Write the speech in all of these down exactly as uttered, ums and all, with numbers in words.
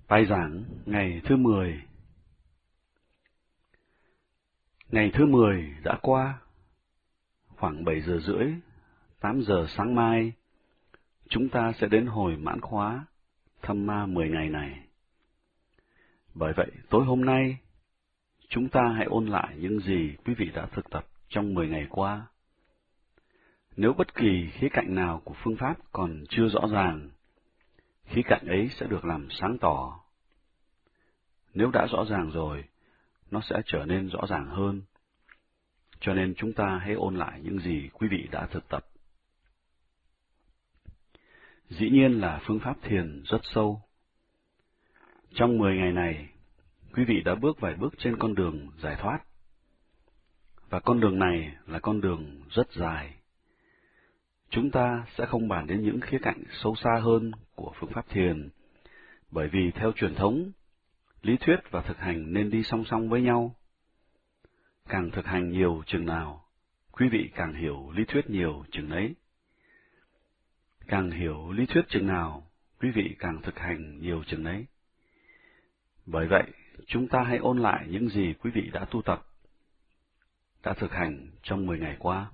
Bài giảng ngày thứ mười. Ngày thứ mười đã qua, khoảng bảy giờ rưỡi, tám giờ sáng mai, chúng ta sẽ đến hồi mãn khóa Dhamma mười ngày này. Bởi vậy, tối hôm nay, chúng ta hãy ôn lại những gì quý vị đã thực tập trong mười ngày qua. Nếu bất kỳ khía cạnh nào của phương pháp còn chưa rõ ràng, khía cạnh ấy sẽ được làm sáng tỏ. Nếu đã rõ ràng rồi, nó sẽ trở nên rõ ràng hơn. Cho nên chúng ta hãy ôn lại những gì quý vị đã thực tập. Dĩ nhiên là phương pháp thiền rất sâu. Trong mười ngày này, quý vị đã bước vài bước trên con đường giải thoát. Và con đường này là con đường rất dài. Chúng ta sẽ không bàn đến những khía cạnh sâu xa hơn của phương pháp thiền, bởi vì theo truyền thống, lý thuyết và thực hành nên đi song song với nhau. Càng thực hành nhiều chừng nào, quý vị càng hiểu lý thuyết nhiều chừng ấy. Càng hiểu lý thuyết chừng nào, quý vị càng thực hành nhiều chừng ấy. Bởi vậy, chúng ta hãy ôn lại những gì quý vị đã tu tập, đã thực hành trong mười ngày qua.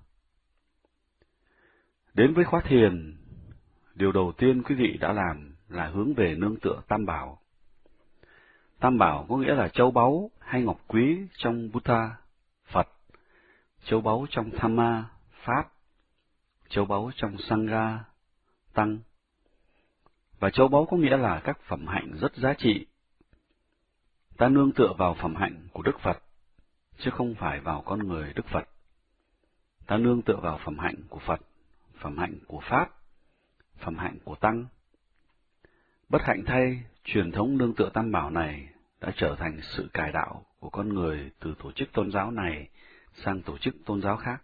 Đến với khóa thiền, điều đầu tiên quý vị đã làm là hướng về nương tựa Tam Bảo. Tam Bảo có nghĩa là châu báu hay ngọc quý trong Buddha, Phật, châu báu trong Dhamma, Pháp, châu báu trong Sangha, Tăng. Và châu báu có nghĩa là các phẩm hạnh rất giá trị. Ta nương tựa vào phẩm hạnh của Đức Phật, chứ không phải vào con người Đức Phật. Ta nương tựa vào phẩm hạnh của Phật, phẩm hạnh của Pháp, phẩm hạnh của Tăng. Bất hạnh thay, truyền thống nương tựa Tam Bảo này đã trở thành sự cải đạo của con người từ tổ chức tôn giáo này sang tổ chức tôn giáo khác.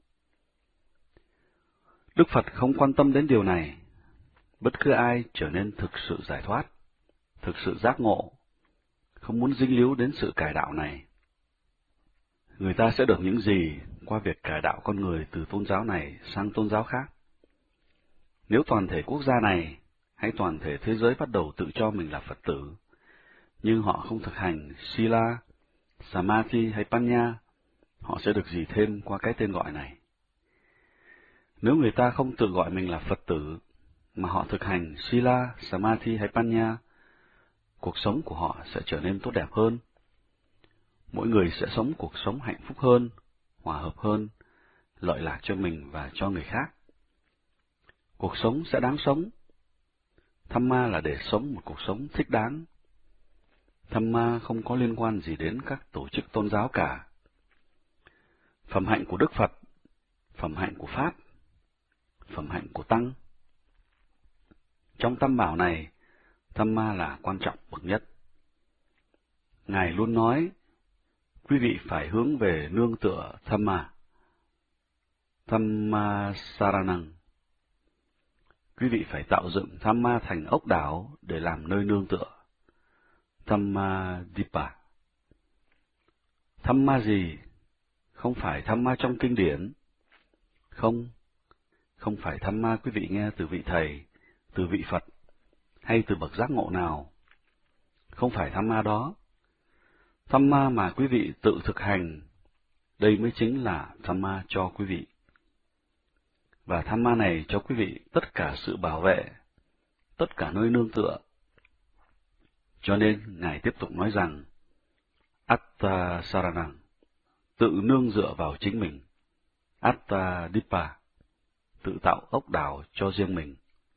Đức Phật không quan tâm đến điều này. Bất cứ ai trở nên thực sự giải thoát, thực sự giác ngộ, không muốn dính líu đến sự cải đạo này. Người ta sẽ được những gì qua việc cải đạo con người từ tôn giáo này sang tôn giáo khác? Nếu toàn thể quốc gia này hay toàn thể thế giới bắt đầu tự cho mình là Phật tử, nhưng họ không thực hành Sila, Samadhi hay Panya, họ sẽ được gì thêm qua cái tên gọi này? Nếu người ta không tự gọi mình là Phật tử, mà họ thực hành Sila, Samadhi hay Panya, cuộc sống của họ sẽ trở nên tốt đẹp hơn. Mỗi người sẽ sống cuộc sống hạnh phúc hơn, hòa hợp hơn, lợi lạc cho mình và cho người khác. Cuộc sống sẽ đáng sống. Dhamma là để sống một cuộc sống thích đáng. Dhamma không có liên quan gì đến các tổ chức tôn giáo cả. Phẩm hạnh của Đức Phật, phẩm hạnh của Pháp, phẩm hạnh của Tăng. Trong Tam Bảo này, Dhamma là quan trọng bậc nhất. Ngài luôn nói, quý vị phải hướng về nương tựa Dhamma. Dhamma Saranang. Quý vị phải tạo dựng Dhamma thành ốc đảo để làm nơi nương tựa. Dhamma Dipa. Dhamma gì? Không phải Dhamma trong kinh điển. Không, không phải Dhamma quý vị nghe từ vị thầy, từ vị Phật, hay từ bậc giác ngộ nào. Không phải Dhamma đó. Dhamma mà quý vị tự thực hành, đây mới chính là Dhamma cho quý vị. Và Dhamma này cho quý vị tất cả sự bảo vệ, tất cả nơi nương tựa. Cho nên, Ngài tiếp tục nói rằng, Atta Saranang, tự nương dựa vào chính mình. Atta Dipa, tự tạo ốc đảo cho riêng mình.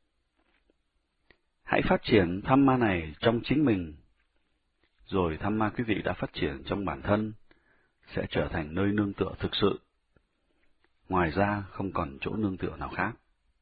Hãy phát triển Dhamma này trong chính mình, rồi Dhamma quý vị đã phát triển trong bản thân sẽ trở thành nơi nương tựa thực sự. Ngoài ra không còn chỗ nương tựa nào khác.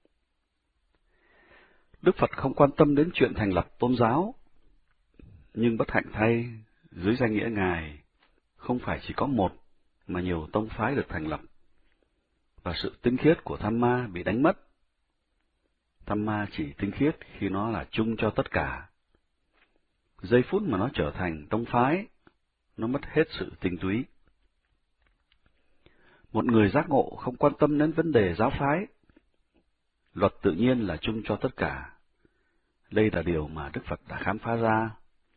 Đức Phật không quan tâm đến chuyện thành lập tôn giáo, nhưng bất hạnh thay, dưới danh nghĩa Ngài, không phải chỉ có một mà nhiều tông phái được thành lập, và sự tinh khiết của Dhamma bị đánh mất. Dhamma chỉ tinh khiết khi nó là chung cho tất cả. Giây phút mà nó trở thành tông phái, nó mất hết sự tinh túy. Một người giác ngộ không quan tâm đến vấn đề giáo phái. Luật tự nhiên là chung cho tất cả. Đây là điều mà Đức Phật đã khám phá ra,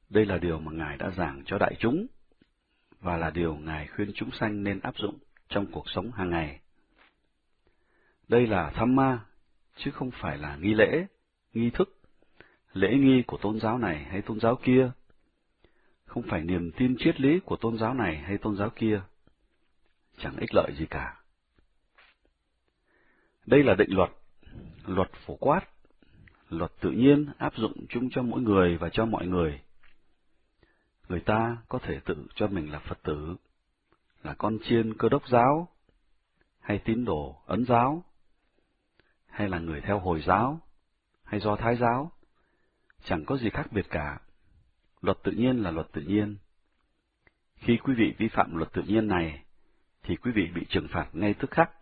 Đây là điều mà Ngài đã giảng cho đại chúng, và là điều Ngài khuyên chúng sanh nên áp dụng trong cuộc sống hàng ngày. Đây là Dhamma, chứ không phải là nghi lễ, nghi thức, lễ nghi của tôn giáo này hay tôn giáo kia, không phải niềm tin triết lý của tôn giáo này hay tôn giáo kia, chẳng ích lợi gì cả. Đây là định luật, luật phổ quát, luật tự nhiên áp dụng chung cho mỗi người và cho mọi người. Người ta có thể tự cho mình là Phật tử, là con chiên Cơ Đốc giáo, hay tín đồ Ấn giáo, hay là người theo Hồi giáo, hay Do Thái giáo, chẳng có gì khác biệt cả. Luật tự nhiên là luật tự nhiên. Khi quý vị vi phạm luật tự nhiên này, thì quý vị bị trừng phạt ngay tức khắc.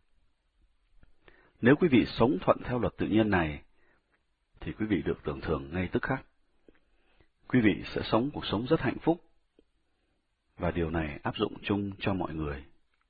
Nếu quý vị sống thuận theo luật tự nhiên này, thì quý vị được tưởng thưởng ngay tức khắc. Quý vị sẽ sống cuộc sống rất hạnh phúc, và điều này áp dụng chung cho mọi người.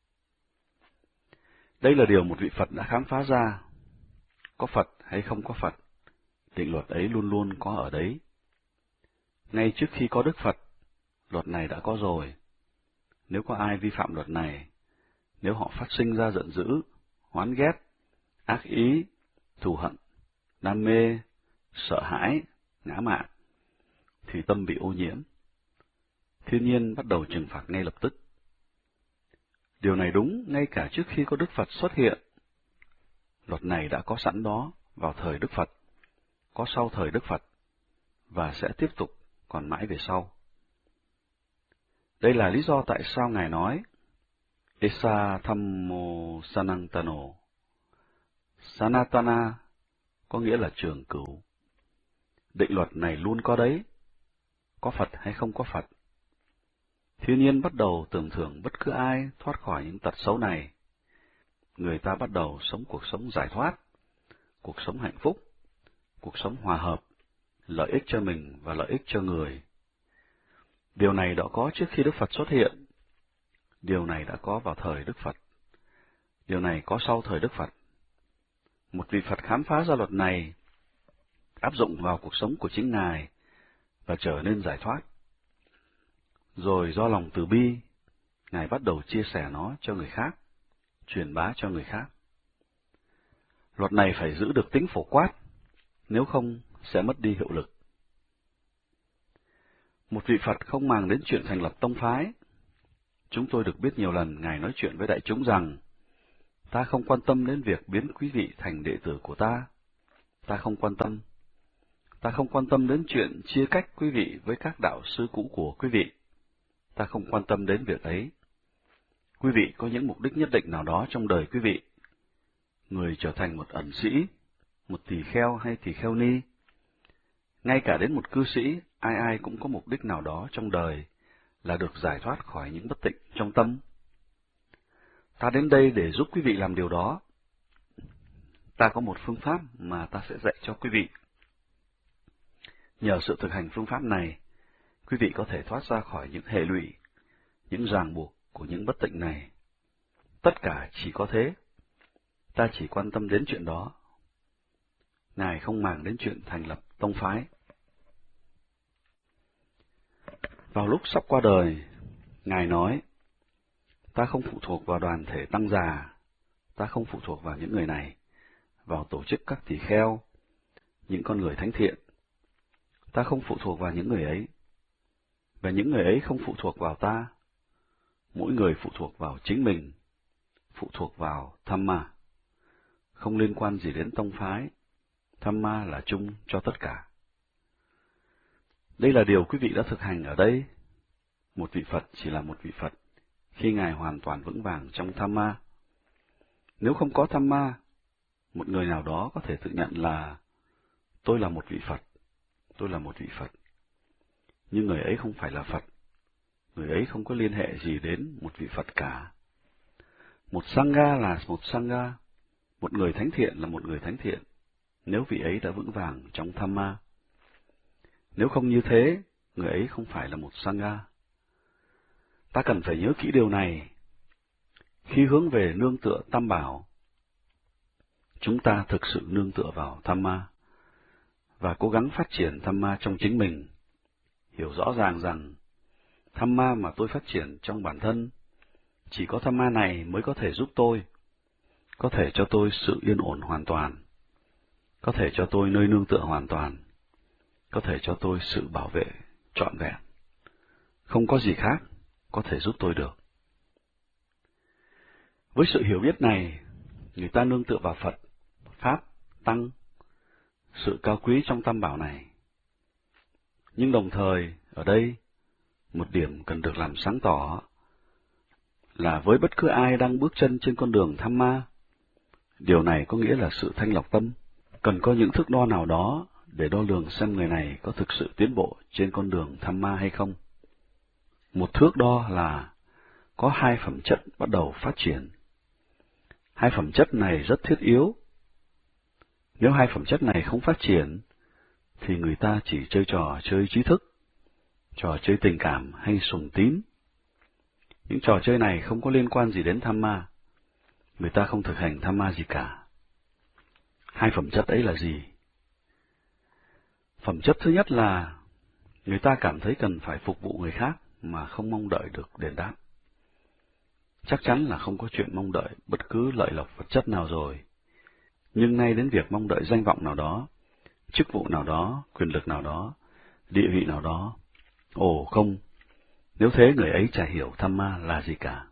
Đây là điều một vị Phật đã khám phá ra. Có Phật hay không có Phật, định luật ấy luôn luôn có ở đấy. Ngay trước khi có Đức Phật, luật này đã có rồi. Nếu có ai vi phạm luật này, nếu họ phát sinh ra giận dữ, oán ghét, ác ý, thù hận, đam mê, sợ hãi, ngã mạn, thì tâm bị ô nhiễm. Thiên nhiên bắt đầu trừng phạt ngay lập tức. Điều này đúng ngay cả trước khi có Đức Phật xuất hiện. Luật này đã có sẵn đó vào thời Đức Phật, có sau thời Đức Phật, và sẽ tiếp tục còn mãi về sau. Đây là lý do tại sao Ngài nói, Esa Thammo Sanantano. Sanatana có nghĩa là trường cửu. Định luật này luôn có đấy, có Phật hay không có Phật. Thiên nhiên bắt đầu tưởng thưởng bất cứ ai thoát khỏi những tật xấu này. Người ta bắt đầu sống cuộc sống giải thoát, cuộc sống hạnh phúc, cuộc sống hòa hợp, lợi ích cho mình và lợi ích cho người. Điều này đã có trước khi Đức Phật xuất hiện. Điều này đã có vào thời Đức Phật. Điều này có sau thời Đức Phật. Một vị Phật khám phá ra luật này, áp dụng vào cuộc sống của chính Ngài và trở nên giải thoát. Rồi do lòng từ bi, Ngài bắt đầu chia sẻ nó cho người khác, truyền bá cho người khác. Luật này phải giữ được tính phổ quát, nếu không sẽ mất đi hiệu lực. Một vị Phật không màng đến chuyện thành lập tông phái. Chúng tôi được biết nhiều lần Ngài nói chuyện với đại chúng rằng, ta không quan tâm đến việc biến quý vị thành đệ tử của ta. Ta không quan tâm. Ta không quan tâm đến chuyện chia cách quý vị với các đạo sư cũ của quý vị. Ta không quan tâm đến việc ấy. Quý vị có những mục đích nhất định nào đó trong đời quý vị. Người trở thành một ẩn sĩ, một tỳ kheo hay tỳ kheo ni. Ngay cả đến một cư sĩ, ai ai cũng có mục đích nào đó trong đời là được giải thoát khỏi những bất tịnh trong tâm. Ta đến đây để giúp quý vị làm điều đó. Ta có một phương pháp mà ta sẽ dạy cho quý vị. Nhờ sự thực hành phương pháp này, quý vị có thể thoát ra khỏi những hệ lụy, những ràng buộc của những bất tịnh này. Tất cả chỉ có thế. Ta chỉ quan tâm đến chuyện đó. Ngài không màng đến chuyện thành lập tông phái. Vào lúc sắp qua đời, Ngài nói, ta không phụ thuộc vào đoàn thể tăng già, ta không phụ thuộc vào những người này, vào tổ chức các tỳ kheo, những con người thánh thiện. Ta không phụ thuộc vào những người ấy, và những người ấy không phụ thuộc vào ta. Mỗi người phụ thuộc vào chính mình, phụ thuộc vào Dhamma. Không liên quan gì đến tông phái, Dhamma là chung cho tất cả. Đây là điều quý vị đã thực hành ở đây. Một vị Phật chỉ là một vị Phật khi Ngài hoàn toàn vững vàng trong Dhamma. Nếu không có Dhamma, một người nào đó có thể tự nhận là tôi là một vị Phật, tôi là một vị Phật. Nhưng người ấy không phải là Phật, người ấy không có liên hệ gì đến một vị Phật cả. Một Sangha là một Sangha, một người thánh thiện là một người thánh thiện, nếu vị ấy đã vững vàng trong Dhamma. Nếu không như thế, người ấy không phải là một Sangha. Ta cần phải nhớ kỹ điều này. Khi hướng về nương tựa Tam Bảo, chúng ta thực sự nương tựa vào Dhamma và cố gắng phát triển Dhamma trong chính mình, hiểu rõ ràng rằng tham ma mà tôi phát triển trong bản thân, chỉ có tham ma này mới có thể giúp tôi, có thể cho tôi sự yên ổn hoàn toàn, có thể cho tôi nơi nương tựa hoàn toàn, có thể cho tôi sự bảo vệ trọn vẹn. Không có gì khác có thể giúp tôi được. Với sự hiểu biết này, người ta nương tựa vào Phật, Pháp, Tăng, sự cao quý trong tam bảo này. Nhưng đồng thời, ở đây, một điểm cần được làm sáng tỏ là với bất cứ ai đang bước chân trên con đường tham ma, điều này có nghĩa là sự thanh lọc tâm, cần có những thước đo nào đó để đo lường xem người này có thực sự tiến bộ trên con đường tham ma hay không. Một thước đo là có hai phẩm chất bắt đầu phát triển. Hai phẩm chất này rất thiết yếu. Nếu hai phẩm chất này không phát triển, thì người ta chỉ chơi trò chơi trí thức, trò chơi tình cảm hay sùng tín. Những trò chơi này không có liên quan gì đến tham ma. Người ta không thực hành tham ma gì cả. Hai phẩm chất ấy là gì? Phẩm chất thứ nhất là người ta cảm thấy cần phải phục vụ người khác mà không mong đợi được đền đáp. Chắc chắn là không có chuyện mong đợi bất cứ lợi lộc vật chất nào rồi. Nhưng nay đến việc mong đợi danh vọng nào đó, chức vụ nào đó, quyền lực nào đó, địa vị nào đó. Ồ không, nếu thế người ấy chả hiểu tham ma là gì cả.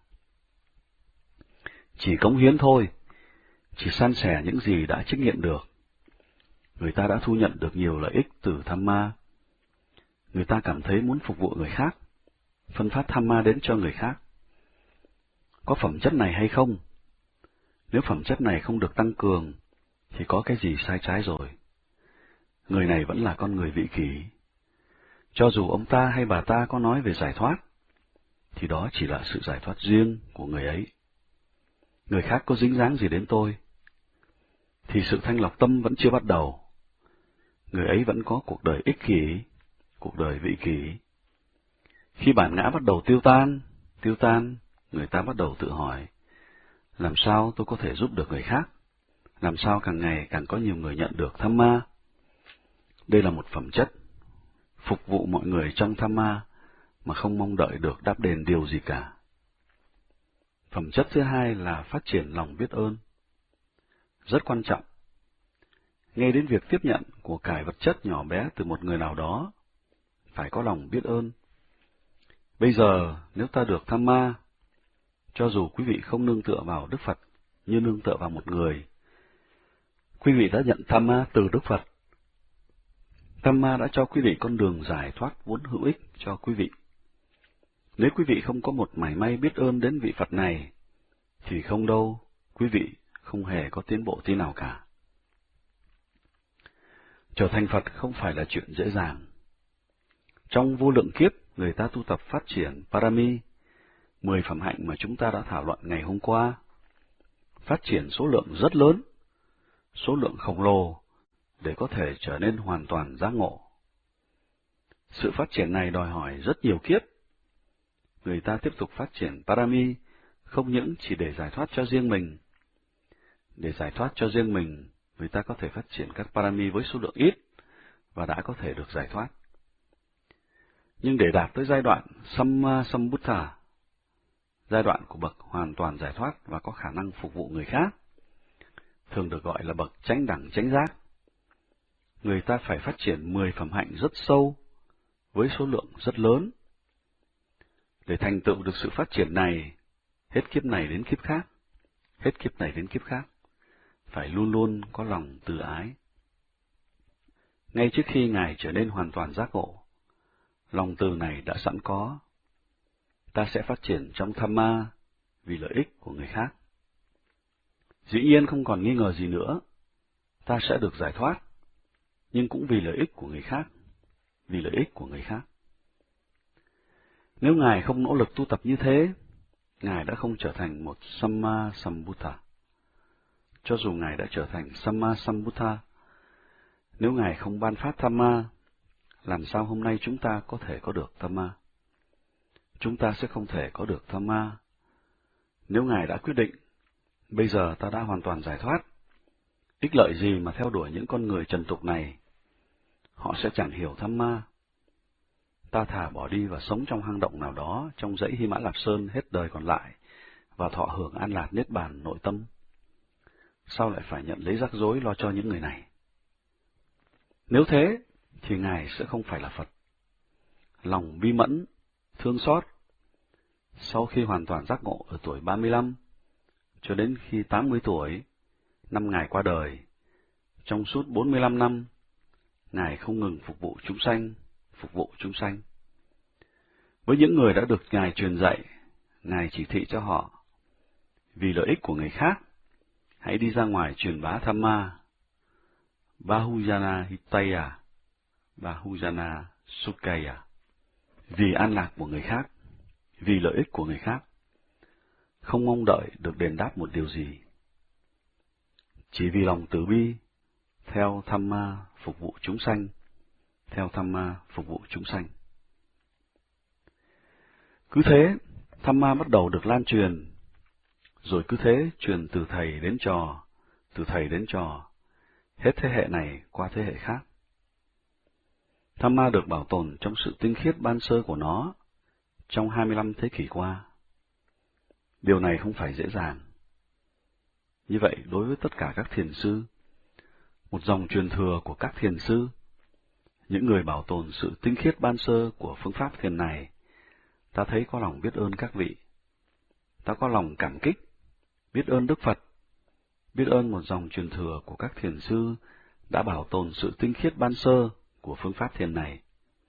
Chỉ cống hiến thôi, chỉ san sẻ những gì đã chứng nghiệm được. Người ta đã thu nhận được nhiều lợi ích từ tham ma. Người ta cảm thấy muốn phục vụ người khác, phân phát tham ma đến cho người khác. Có phẩm chất này hay không? Nếu phẩm chất này không được tăng cường, thì có cái gì sai trái rồi. Người này vẫn là con người vị kỷ. Cho dù ông ta hay bà ta có nói về giải thoát, thì đó chỉ là sự giải thoát riêng của người ấy. Người khác có dính dáng gì đến tôi, thì sự thanh lọc tâm vẫn chưa bắt đầu. Người ấy vẫn có cuộc đời ích kỷ, cuộc đời vị kỷ. Khi bản ngã bắt đầu tiêu tan, tiêu tan, người ta bắt đầu tự hỏi, làm sao tôi có thể giúp được người khác? Làm sao càng ngày càng có nhiều người nhận được tham ma? Đây là một phẩm chất, phục vụ mọi người trong tham ma mà không mong đợi được đáp đền điều gì cả. Phẩm chất thứ hai là phát triển lòng biết ơn. Rất quan trọng. Ngay đến việc tiếp nhận của cải vật chất nhỏ bé từ một người nào đó, phải có lòng biết ơn. Bây giờ, nếu ta được tham ma, cho dù quý vị không nương tựa vào Đức Phật như nương tựa vào một người, quý vị đã nhận tham ma từ Đức Phật. Tham ma đã cho quý vị con đường giải thoát vốn hữu ích cho quý vị. Nếu quý vị không có một mảy may biết ơn đến vị Phật này, thì không đâu, quý vị không hề có tiến bộ tí nào cả. Trở thành Phật không phải là chuyện dễ dàng. Trong vô lượng kiếp, người ta tu tập phát triển Parami, mười phẩm hạnh mà chúng ta đã thảo luận ngày hôm qua. Phát triển số lượng rất lớn, số lượng khổng lồ, để có thể trở nên hoàn toàn giác ngộ. Sự phát triển này đòi hỏi rất nhiều kiếp. Người ta tiếp tục phát triển Parami, không những chỉ để giải thoát cho riêng mình. Để giải thoát cho riêng mình, người ta có thể phát triển các Parami với số lượng ít, và đã có thể được giải thoát. Nhưng để đạt tới giai đoạn Samma Sambuddha, giai đoạn của bậc hoàn toàn giải thoát và có khả năng phục vụ người khác, thường được gọi là bậc chánh đẳng chánh giác, người ta phải phát triển mười phẩm hạnh rất sâu, với số lượng rất lớn. Để thành tựu được sự phát triển này, hết kiếp này đến kiếp khác, hết kiếp này đến kiếp khác, phải luôn luôn có lòng từ ái. Ngay trước khi Ngài trở nên hoàn toàn giác ngộ, lòng từ này đã sẵn có. Ta sẽ phát triển trong tham ma vì lợi ích của người khác. Dĩ nhiên không còn nghi ngờ gì nữa, ta sẽ được giải thoát, nhưng cũng vì lợi ích của người khác, vì lợi ích của người khác. Nếu Ngài không nỗ lực tu tập như thế, Ngài đã không trở thành một Samma Sambuddha. Cho dù Ngài đã trở thành Samma Sambuddha, nếu Ngài không ban phát tham ma, làm sao hôm nay chúng ta có thể có được tham ma? Chúng ta sẽ không thể có được tham ma. Nếu Ngài đã quyết định, bây giờ ta đã hoàn toàn giải thoát, ích lợi gì mà theo đuổi những con người trần tục này? Họ sẽ chẳng hiểu tham ma. ta thà bỏ đi và sống trong hang động nào đó trong dãy Hy Mã Lạp Sơn hết đời còn lại, và thọ hưởng an lạc niết bàn nội tâm. Sao lại phải nhận lấy rắc rối lo cho những người này? Nếu thế, thì Ngài sẽ không phải là Phật. Lòng bi mẫn, thương xót, sau khi hoàn toàn giác ngộ ở tuổi ba mươi lăm, cho đến khi tám mươi tuổi, năm Ngài qua đời, trong suốt bốn mươi lăm năm, Ngài không ngừng phục vụ chúng sanh, phục vụ chúng sanh. Với những người đã được Ngài truyền dạy, Ngài chỉ thị cho họ, vì lợi ích của người khác, hãy đi ra ngoài truyền bá Dhamma, Bahujana Hitaya, Bahujana Sukhaya, vì an lạc của người khác, vì lợi ích của người khác, không mong đợi được đền đáp một điều gì. Chỉ vì lòng từ bi, theo Dhamma phục vụ chúng sanh, theo Dhamma phục vụ chúng sanh. Cứ thế, Dhamma bắt đầu được lan truyền, rồi cứ thế truyền từ thầy đến trò, từ thầy đến trò, hết thế hệ này qua thế hệ khác. Dhamma được bảo tồn trong sự tinh khiết ban sơ của nó trong hai mươi lăm thế kỷ qua. Điều này không phải dễ dàng. Như vậy, đối với tất cả các thiền sư, một dòng truyền thừa của các thiền sư, những người bảo tồn sự tinh khiết ban sơ của phương pháp thiền này, ta thấy có lòng biết ơn các vị. Ta có lòng cảm kích, biết ơn Đức Phật, biết ơn một dòng truyền thừa của các thiền sư đã bảo tồn sự tinh khiết ban sơ của phương pháp thiền này.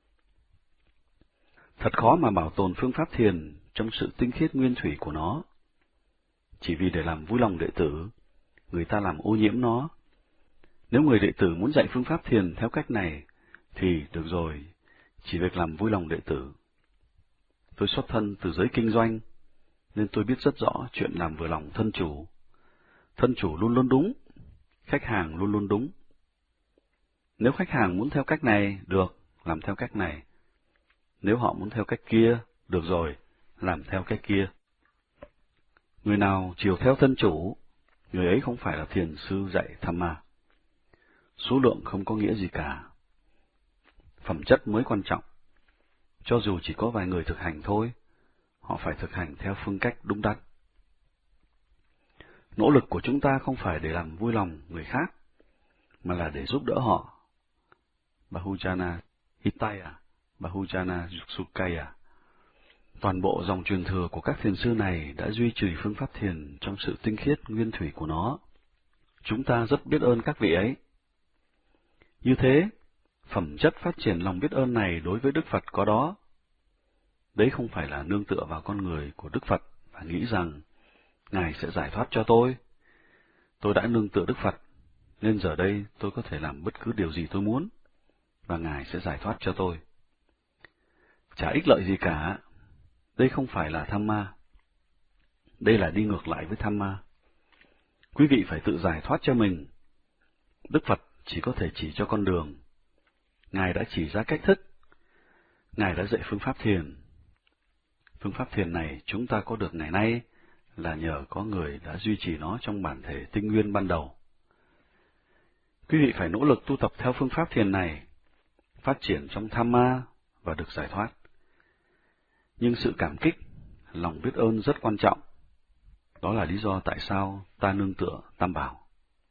Thật khó mà bảo tồn phương pháp thiền trong sự tinh khiết nguyên thủy của nó. Chỉ vì để làm vui lòng đệ tử, người ta làm ô nhiễm nó. Nếu người đệ tử muốn dạy phương pháp thiền theo cách này, thì được rồi, chỉ việc làm vui lòng đệ tử. Tôi xuất thân từ giới kinh doanh, nên tôi biết rất rõ chuyện làm vừa lòng thân chủ. Thân chủ luôn luôn đúng, khách hàng luôn luôn đúng. Nếu khách hàng muốn theo cách này, được, làm theo cách này. Nếu họ muốn theo cách kia, được rồi, làm theo cách kia. Người nào chiều theo thân chủ, người ấy không phải là thiền sư dạy Dhamma. Số lượng không có nghĩa gì cả. Phẩm chất mới quan trọng. Cho dù chỉ có vài người thực hành thôi, họ phải thực hành theo phương cách đúng đắn. Nỗ lực của chúng ta không phải để làm vui lòng người khác, mà là để giúp đỡ họ. Bahujana Hitaya, Bahujana Sukhaya. Toàn bộ dòng truyền thừa của các thiền sư này đã duy trì phương pháp thiền trong sự tinh khiết nguyên thủy của nó. Chúng ta rất biết ơn các vị ấy. Như thế, phẩm chất phát triển lòng biết ơn này đối với Đức Phật có đó. Đấy không phải là nương tựa vào con người của Đức Phật và nghĩ rằng Ngài sẽ giải thoát cho tôi. Tôi đã nương tựa Đức Phật, nên giờ đây tôi có thể làm bất cứ điều gì tôi muốn, và Ngài sẽ giải thoát cho tôi. Chả ích lợi gì cả. Đây không phải là Dhamma. Đây là đi ngược lại với Dhamma. Quý vị phải tự giải thoát cho mình. Đức Phật chỉ có thể chỉ cho con đường. Ngài đã chỉ ra cách thức. Ngài đã dạy phương pháp thiền. Phương pháp thiền này chúng ta có được ngày nay là nhờ có người đã duy trì nó trong bản thể tinh nguyên ban đầu. Quý vị phải nỗ lực tu tập theo phương pháp thiền này, phát triển trong Dhamma và được giải thoát. Nhưng sự cảm kích, lòng biết ơn rất quan trọng. Đó là lý do tại sao ta nương tựa Tam Bảo.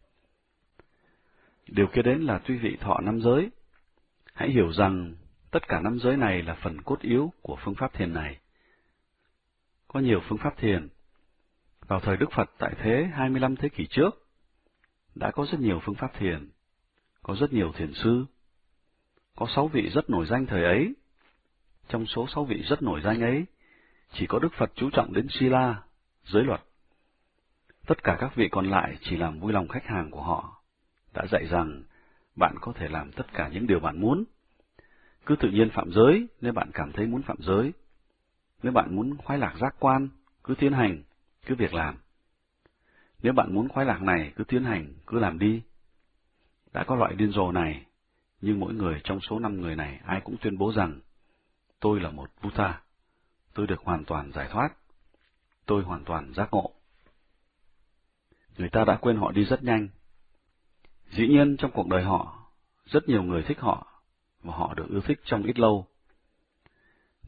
Điều kế đến là tuy vị thọ năm giới. Hãy hiểu rằng tất cả năm giới này là phần cốt yếu của phương pháp thiền này. Có nhiều phương pháp thiền. Vào thời Đức Phật tại thế hai mươi lăm thế kỷ trước, đã có rất nhiều phương pháp thiền, có rất nhiều thiền sư. Có sáu vị rất nổi danh thời ấy. Trong số sáu vị rất nổi danh ấy, chỉ có Đức Phật chú trọng đến Sila, giới luật. Tất cả các vị còn lại chỉ làm vui lòng khách hàng của họ, đã dạy rằng bạn có thể làm tất cả những điều bạn muốn. Cứ tự nhiên phạm giới nếu bạn cảm thấy muốn phạm giới. Nếu bạn muốn khoái lạc giác quan, cứ tiến hành, cứ việc làm. Nếu bạn muốn khoái lạc này, cứ tiến hành, cứ làm đi. Đã có loại điên rồ này, nhưng mỗi người trong số năm người này ai cũng tuyên bố rằng tôi là một Buddha, tôi được hoàn toàn giải thoát, tôi hoàn toàn giác ngộ. Người ta đã quên họ đi rất nhanh. Dĩ nhiên trong cuộc đời họ, rất nhiều người thích họ, và họ được yêu thích trong ít lâu.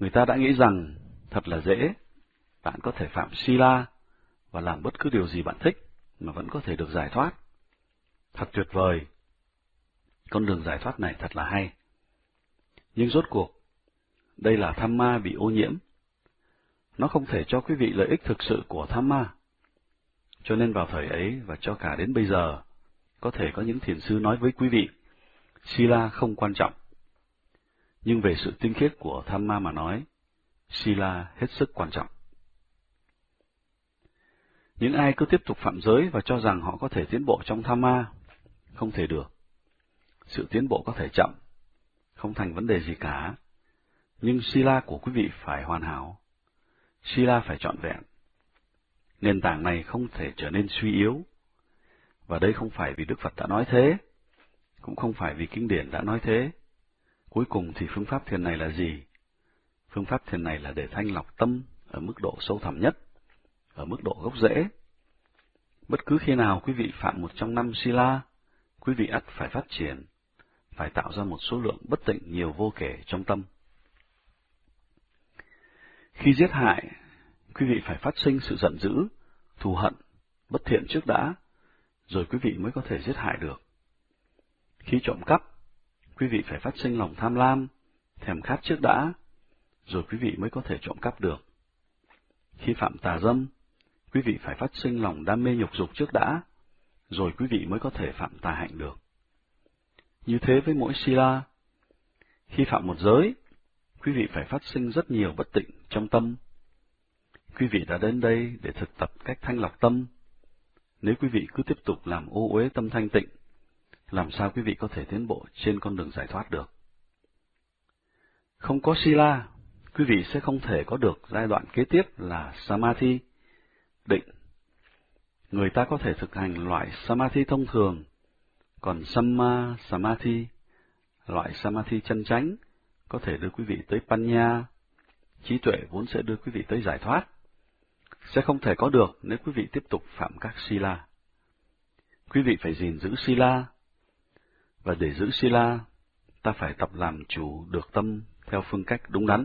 Người ta đã nghĩ rằng thật là dễ, bạn có thể phạm Sila và làm bất cứ điều gì bạn thích mà vẫn có thể được giải thoát. Thật tuyệt vời, con đường giải thoát này thật là hay. Nhưng rốt cuộc, đây là tham ma bị ô nhiễm. Nó không thể cho quý vị lợi ích thực sự của tham ma. Cho nên vào thời ấy và cho cả đến bây giờ, có thể có những thiền sư nói với quý vị, Sila không quan trọng. Nhưng về sự tinh khiết của tham ma mà nói, Sila hết sức quan trọng. Những ai cứ tiếp tục phạm giới và cho rằng họ có thể tiến bộ trong tham ma, không thể được. Sự tiến bộ có thể chậm, không thành vấn đề gì cả, nhưng Sila của quý vị phải hoàn hảo. Sila phải trọn vẹn. Nền tảng này không thể trở nên suy yếu. Và đây không phải vì Đức Phật đã nói thế, cũng không phải vì kinh điển đã nói thế. Cuối cùng thì phương pháp thiền này là gì? Phương pháp thiền này là để thanh lọc tâm ở mức độ sâu thẳm nhất, ở mức độ gốc rễ. Bất cứ khi nào quý vị phạm một trong năm Sila, quý vị ắt phải phát triển, phải tạo ra một số lượng bất tịnh nhiều vô kể trong tâm. Khi giết hại, quý vị phải phát sinh sự giận dữ, thù hận, bất thiện trước đã, rồi quý vị mới có thể giết hại được. Khi trộm cắp, quý vị phải phát sinh lòng tham lam, thèm khát trước đã, rồi quý vị mới có thể trộm cắp được. Khi phạm tà dâm, quý vị phải phát sinh lòng đam mê nhục dục trước đã, rồi quý vị mới có thể phạm tà hạnh được. Như thế với mỗi Sila. Khi phạm một giới, quý vị phải phát sinh rất nhiều bất tịnh trong tâm. Quý vị đã đến đây để thực tập cách thanh lọc tâm. Nếu quý vị cứ tiếp tục làm ô uế tâm thanh tịnh, làm sao quý vị có thể tiến bộ trên con đường giải thoát được? Không có Sila, quý vị sẽ không thể có được giai đoạn kế tiếp là Samadhi, định. Người ta có thể thực hành loại Samadhi thông thường, còn Samma Samadhi, loại Samadhi chân chánh, có thể đưa quý vị tới Panya, trí tuệ vốn sẽ đưa quý vị tới giải thoát, sẽ không thể có được nếu quý vị tiếp tục phạm các Sila. Quý vị phải gìn giữ Sila, và để giữ Sila, ta phải tập làm chủ được tâm theo phương cách đúng đắn.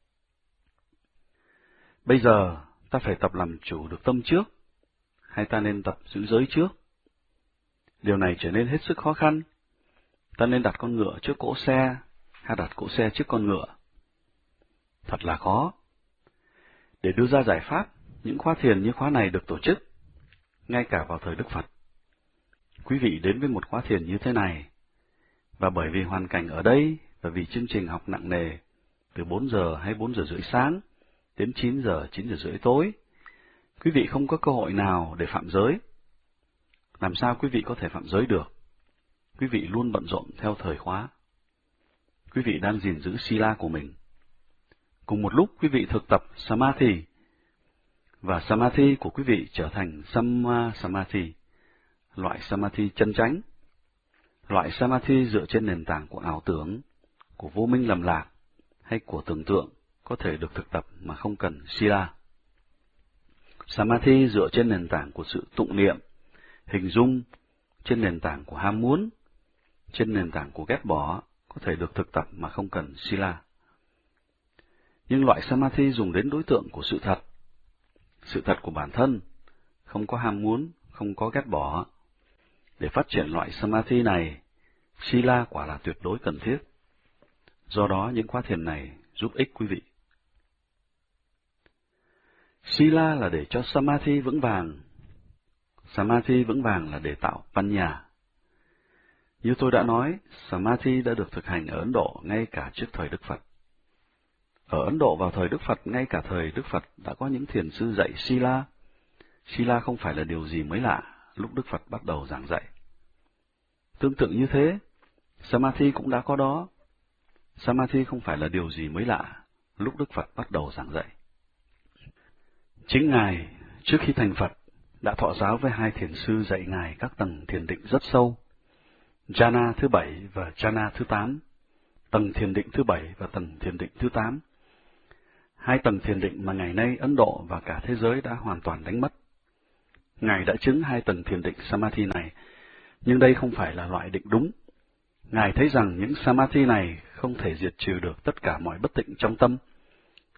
Bây giờ, ta phải tập làm chủ được tâm trước, hay ta nên tập giữ giới trước? Điều này trở nên hết sức khó khăn. Ta nên đặt con ngựa trước cỗ xe, hay đặt cỗ xe trước con ngựa? Thật là khó. Để đưa ra giải pháp, những khóa thiền như khóa này được tổ chức, ngay cả vào thời Đức Phật. Quý vị đến với một khóa thiền như thế này, và bởi vì hoàn cảnh ở đây, và vì chương trình học nặng nề, từ bốn giờ hay bốn giờ rưỡi sáng, đến chín giờ, chín giờ rưỡi tối, quý vị không có cơ hội nào để phạm giới. Làm sao quý vị có thể phạm giới được? Quý vị luôn bận rộn theo thời khóa. Quý vị đang gìn giữ Sila của mình. Cùng một lúc quý vị thực tập Samadhi, và Samadhi của quý vị trở thành Samma Samadhi, loại Samadhi chân chánh, loại Samadhi dựa trên nền tảng của ảo tưởng, của vô minh lầm lạc, hay của tưởng tượng, có thể được thực tập mà không cần Sila. Samadhi dựa trên nền tảng của sự tụng niệm, hình dung, trên nền tảng của ham muốn, trên nền tảng của ghét bỏ, có thể được thực tập mà không cần Sila. Nhưng loại Samadhi dùng đến đối tượng của sự thật, sự thật của bản thân, không có ham muốn, không có ghét bỏ. Để phát triển loại Samadhi này, Sila quả là tuyệt đối cần thiết. Do đó, những khóa thiền này giúp ích quý vị. Sila là để cho Samadhi vững vàng. Samadhi vững vàng là để tạo Panya. Như tôi đã nói, Samadhi đã được thực hành ở Ấn Độ ngay cả trước thời Đức Phật. Ở Ấn Độ vào thời Đức Phật, ngay cả thời Đức Phật đã có những thiền sư dạy Sila. Sila không phải là điều gì mới lạ lúc Đức Phật bắt đầu giảng dạy. Tương tự như thế, Samadhi cũng đã có đó. Samadhi không phải là điều gì mới lạ lúc Đức Phật bắt đầu giảng dạy. Chính Ngài, trước khi thành Phật, đã thọ giáo với hai thiền sư dạy Ngài các tầng thiền định rất sâu, Jhana thứ bảy và Jhana thứ tám, tầng thiền định thứ bảy và tầng thiền định thứ tám. Hai tầng thiền định mà ngày nay Ấn Độ và cả thế giới đã hoàn toàn đánh mất. Ngài đã chứng hai tầng thiền định Samadhi này, nhưng đây không phải là loại định đúng. Ngài thấy rằng những Samadhi này không thể diệt trừ được tất cả mọi bất tịnh trong tâm,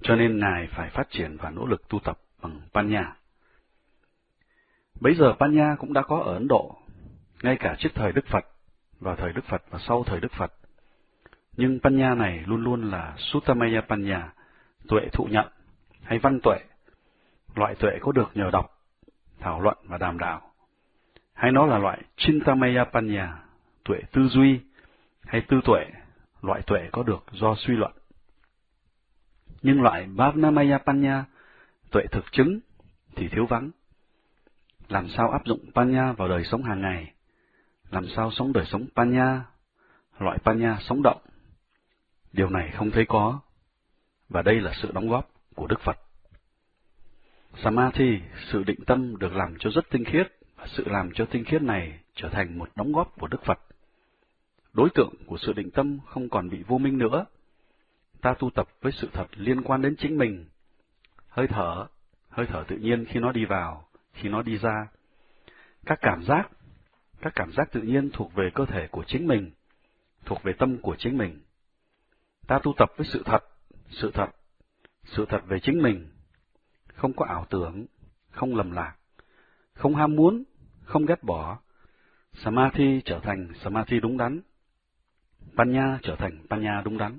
cho nên Ngài phải phát triển và nỗ lực tu tập bằng Panya. Bấy giờ Panya cũng đã có ở Ấn Độ, ngay cả trước thời Đức Phật, vào thời Đức Phật và sau thời Đức Phật. Nhưng Panya này luôn luôn là Suttamaya Panya, tuệ thụ nhận, hay văn tuệ, loại tuệ có được nhờ đọc, thảo luận và đàm đạo. Hay nó là loại Chintamaya Panya, tuệ tư duy, hay tư tuệ, loại tuệ có được do suy luận. Nhưng loại Bhavnamaya Panya, tuệ thực chứng, thì thiếu vắng. Làm sao áp dụng Panya vào đời sống hàng ngày? Làm sao sống đời sống Panya, loại Panya sống động? Điều này không thấy có, và đây là sự đóng góp của Đức Phật. Samadhi, sự định tâm được làm cho rất tinh khiết, và sự làm cho tinh khiết này trở thành một đóng góp của Đức Phật. Đối tượng của sự định tâm không còn bị vô minh nữa. Ta tu tập với sự thật liên quan đến chính mình. Hơi thở, hơi thở tự nhiên khi nó đi vào, khi nó đi ra. Các cảm giác, các cảm giác tự nhiên thuộc về cơ thể của chính mình, thuộc về tâm của chính mình. Ta tu tập với sự thật, sự thật, sự thật về chính mình, không có ảo tưởng, không lầm lạc, không ham muốn, không ghét bỏ. Samadhi trở thành Samadhi đúng đắn, Panya trở thành Panya đúng đắn.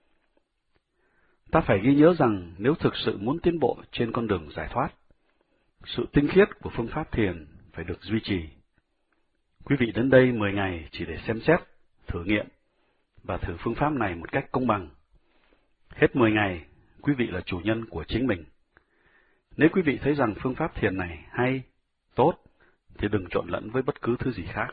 Ta phải ghi nhớ rằng nếu thực sự muốn tiến bộ trên con đường giải thoát, sự tinh khiết của phương pháp thiền phải được duy trì. Quý vị đến đây mười ngày chỉ để xem xét, thử nghiệm và thử phương pháp này một cách công bằng. Hết mười ngày, quý vị là chủ nhân của chính mình. Nếu quý vị thấy rằng phương pháp thiền này hay, tốt, thì đừng trộn lẫn với bất cứ thứ gì khác.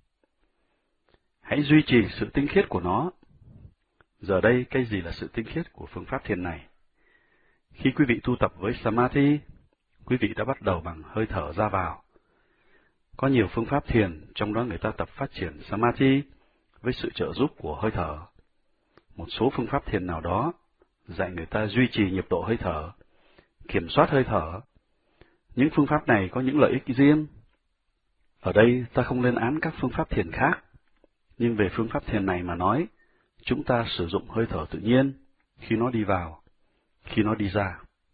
Hãy duy trì sự tinh khiết của nó. Giờ đây, cái gì là sự tinh khiết của phương pháp thiền này? Khi quý vị tu tập với Samadhi, quý vị đã bắt đầu bằng hơi thở ra vào. Có nhiều phương pháp thiền, trong đó người ta tập phát triển Samadhi với sự trợ giúp của hơi thở. Một số phương pháp thiền nào đó dạy người ta duy trì nhịp độ hơi thở, kiểm soát hơi thở. Những phương pháp này có những lợi ích riêng. Ở đây ta không lên án các phương pháp thiền khác, nhưng về phương pháp thiền này mà nói, chúng ta sử dụng hơi thở tự nhiên khi nó đi vào, khi nó đi ra.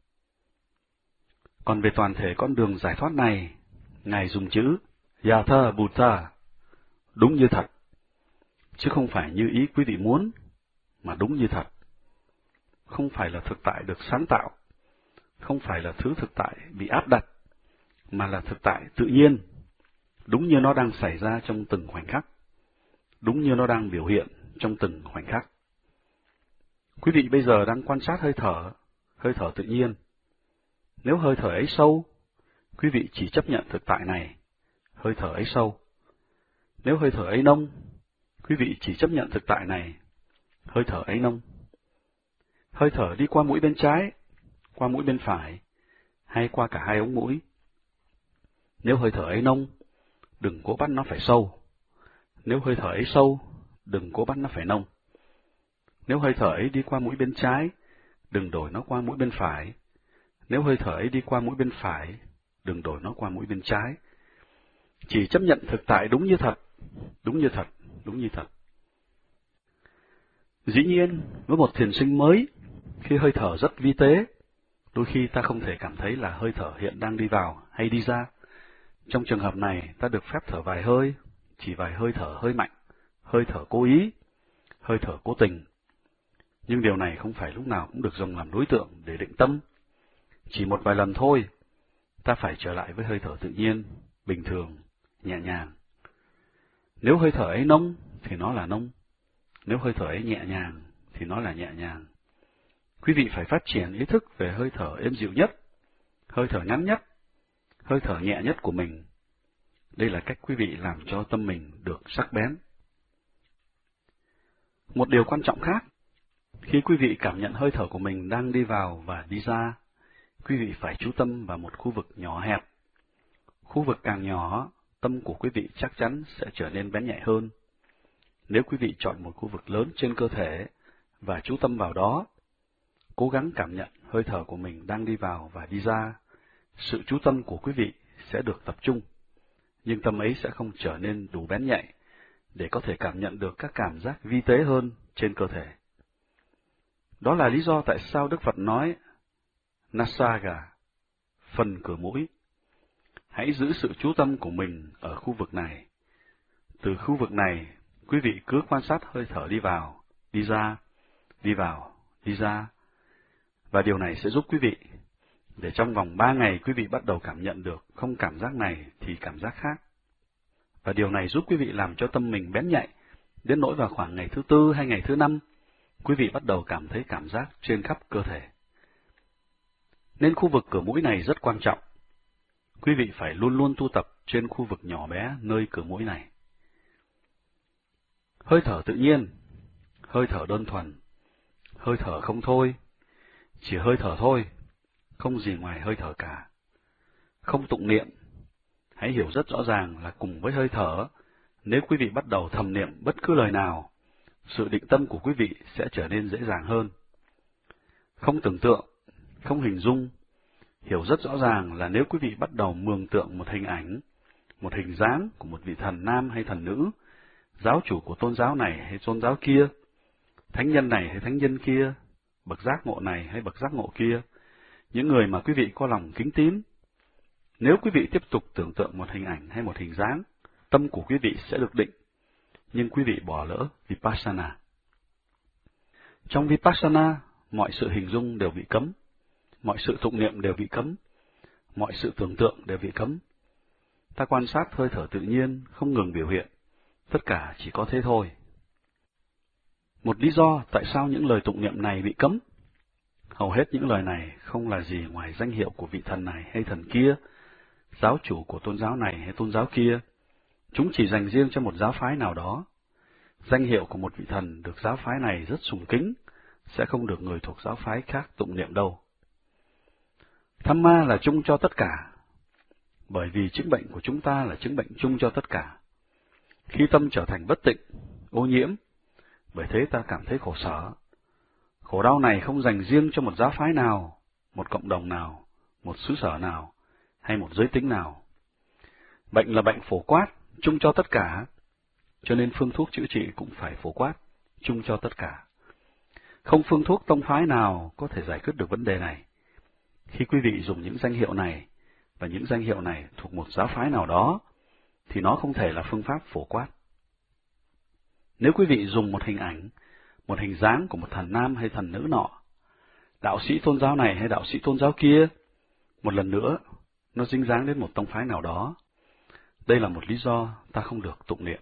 Còn về toàn thể con đường giải thoát này, Ngài dùng chữ Yatha Bhuta, đúng như thật, chứ không phải như ý quý vị muốn, mà đúng như thật. Không phải là thực tại được sáng tạo, không phải là thứ thực tại bị áp đặt, mà là thực tại tự nhiên, đúng như nó đang xảy ra trong từng khoảnh khắc, đúng như nó đang biểu hiện trong từng khoảnh khắc. Quý vị bây giờ đang quan sát hơi thở, hơi thở tự nhiên. Nếu hơi thở ấy sâu, quý vị chỉ chấp nhận thực tại này, hơi thở ấy sâu. Nếu hơi thở ấy nông, quý vị chỉ chấp nhận thực tại này, hơi thở ấy nông. Hơi thở đi qua mũi bên trái, qua mũi bên phải, hay qua cả hai ống mũi. Nếu hơi thở ấy nông, đừng cố bắt nó phải sâu. Nếu hơi thở ấy sâu, đừng cố bắt nó phải nông. Nếu hơi thở ấy đi qua mũi bên trái, đừng đổi nó qua mũi bên phải. Nếu hơi thở ấy đi qua mũi bên phải, đừng đổi nó qua mũi bên trái. Chỉ chấp nhận thực tại đúng như thật, đúng như thật, đúng như thật. Dĩ nhiên, với một thiền sinh mới, khi hơi thở rất vi tế, đôi khi ta không thể cảm thấy là hơi thở hiện đang đi vào hay đi ra. Trong trường hợp này, ta được phép thở vài hơi, chỉ vài hơi thở hơi mạnh, hơi thở cố ý, hơi thở cố tình. Nhưng điều này không phải lúc nào cũng được dùng làm đối tượng để định tâm. Chỉ một vài lần thôi, ta phải trở lại với hơi thở tự nhiên, bình thường, nhẹ nhàng. Nếu hơi thở ấy nông, thì nó là nông. Nếu hơi thở ấy nhẹ nhàng, thì nó là nhẹ nhàng. Quý vị phải phát triển ý thức về hơi thở êm dịu nhất, hơi thở ngắn nhất, hơi thở nhẹ nhất của mình. Đây là cách quý vị làm cho tâm mình được sắc bén. Một điều quan trọng khác, khi quý vị cảm nhận hơi thở của mình đang đi vào và đi ra, quý vị phải chú tâm vào một khu vực nhỏ hẹp. Khu vực càng nhỏ, tâm của quý vị chắc chắn sẽ trở nên bén nhạy hơn. Nếu quý vị chọn một khu vực lớn trên cơ thể và chú tâm vào đó, cố gắng cảm nhận hơi thở của mình đang đi vào và đi ra, sự chú tâm của quý vị sẽ được tập trung, nhưng tâm ấy sẽ không trở nên đủ bén nhạy để có thể cảm nhận được các cảm giác vi tế hơn trên cơ thể. Đó là lý do tại sao Đức Phật nói Nasaga, phần cửa mũi. Hãy giữ sự chú tâm của mình ở khu vực này. Từ khu vực này, quý vị cứ quan sát hơi thở đi vào, đi ra, đi vào, đi ra. Và điều này sẽ giúp quý vị, để trong vòng ba ngày quý vị bắt đầu cảm nhận được không cảm giác này thì cảm giác khác. Và điều này giúp quý vị làm cho tâm mình bén nhạy, đến nỗi vào khoảng ngày thứ tư hay ngày thứ năm, quý vị bắt đầu cảm thấy cảm giác trên khắp cơ thể. Nên khu vực cửa mũi này rất quan trọng. Quý vị phải luôn luôn tu tập trên khu vực nhỏ bé nơi cửa mũi này. Hơi thở tự nhiên, hơi thở đơn thuần, hơi thở không thôi, chỉ hơi thở thôi, không gì ngoài hơi thở cả. Không tụng niệm, hãy hiểu rất rõ ràng là cùng với hơi thở, nếu quý vị bắt đầu thầm niệm bất cứ lời nào, sự định tâm của quý vị sẽ trở nên dễ dàng hơn. Không tưởng tượng, không hình dung, hiểu rất rõ ràng là nếu quý vị bắt đầu mường tượng một hình ảnh, một hình dáng của một vị thần nam hay thần nữ, giáo chủ của tôn giáo này hay tôn giáo kia, thánh nhân này hay thánh nhân kia, bậc giác ngộ này hay bậc giác ngộ kia, những người mà quý vị có lòng kính tín. Nếu quý vị tiếp tục tưởng tượng một hình ảnh hay một hình dáng, tâm của quý vị sẽ được định, nhưng quý vị bỏ lỡ Vipassana. Trong Vipassana, mọi sự hình dung đều bị cấm, mọi sự tụng niệm đều bị cấm, mọi sự tưởng tượng đều bị cấm. Ta quan sát hơi thở tự nhiên, không ngừng biểu hiện, tất cả chỉ có thế thôi. Một lý do tại sao những lời tụng niệm này bị cấm, hầu hết những lời này không là gì ngoài danh hiệu của vị thần này hay thần kia, giáo chủ của tôn giáo này hay tôn giáo kia. Chúng chỉ dành riêng cho một giáo phái nào đó. Danh hiệu của một vị thần được giáo phái này rất sùng kính, sẽ không được người thuộc giáo phái khác tụng niệm đâu. Dhamma là chung cho tất cả, bởi vì chứng bệnh của chúng ta là chứng bệnh chung cho tất cả. Khi tâm trở thành bất tịnh, ô nhiễm, bởi thế ta cảm thấy khổ sở. Khổ đau này không dành riêng cho một giáo phái nào, một cộng đồng nào, một xứ sở nào, hay một giới tính nào. Bệnh là bệnh phổ quát, chung cho tất cả, cho nên phương thuốc chữa trị cũng phải phổ quát, chung cho tất cả. Không phương thuốc tông phái nào có thể giải quyết được vấn đề này. Khi quý vị dùng những danh hiệu này, và những danh hiệu này thuộc một giáo phái nào đó, thì nó không thể là phương pháp phổ quát. Nếu quý vị dùng một hình ảnh, một hình dáng của một thần nam hay thần nữ nọ, đạo sĩ tôn giáo này hay đạo sĩ tôn giáo kia, một lần nữa, nó dính dáng đến một tông phái nào đó, đây là một lý do ta không được tụng niệm.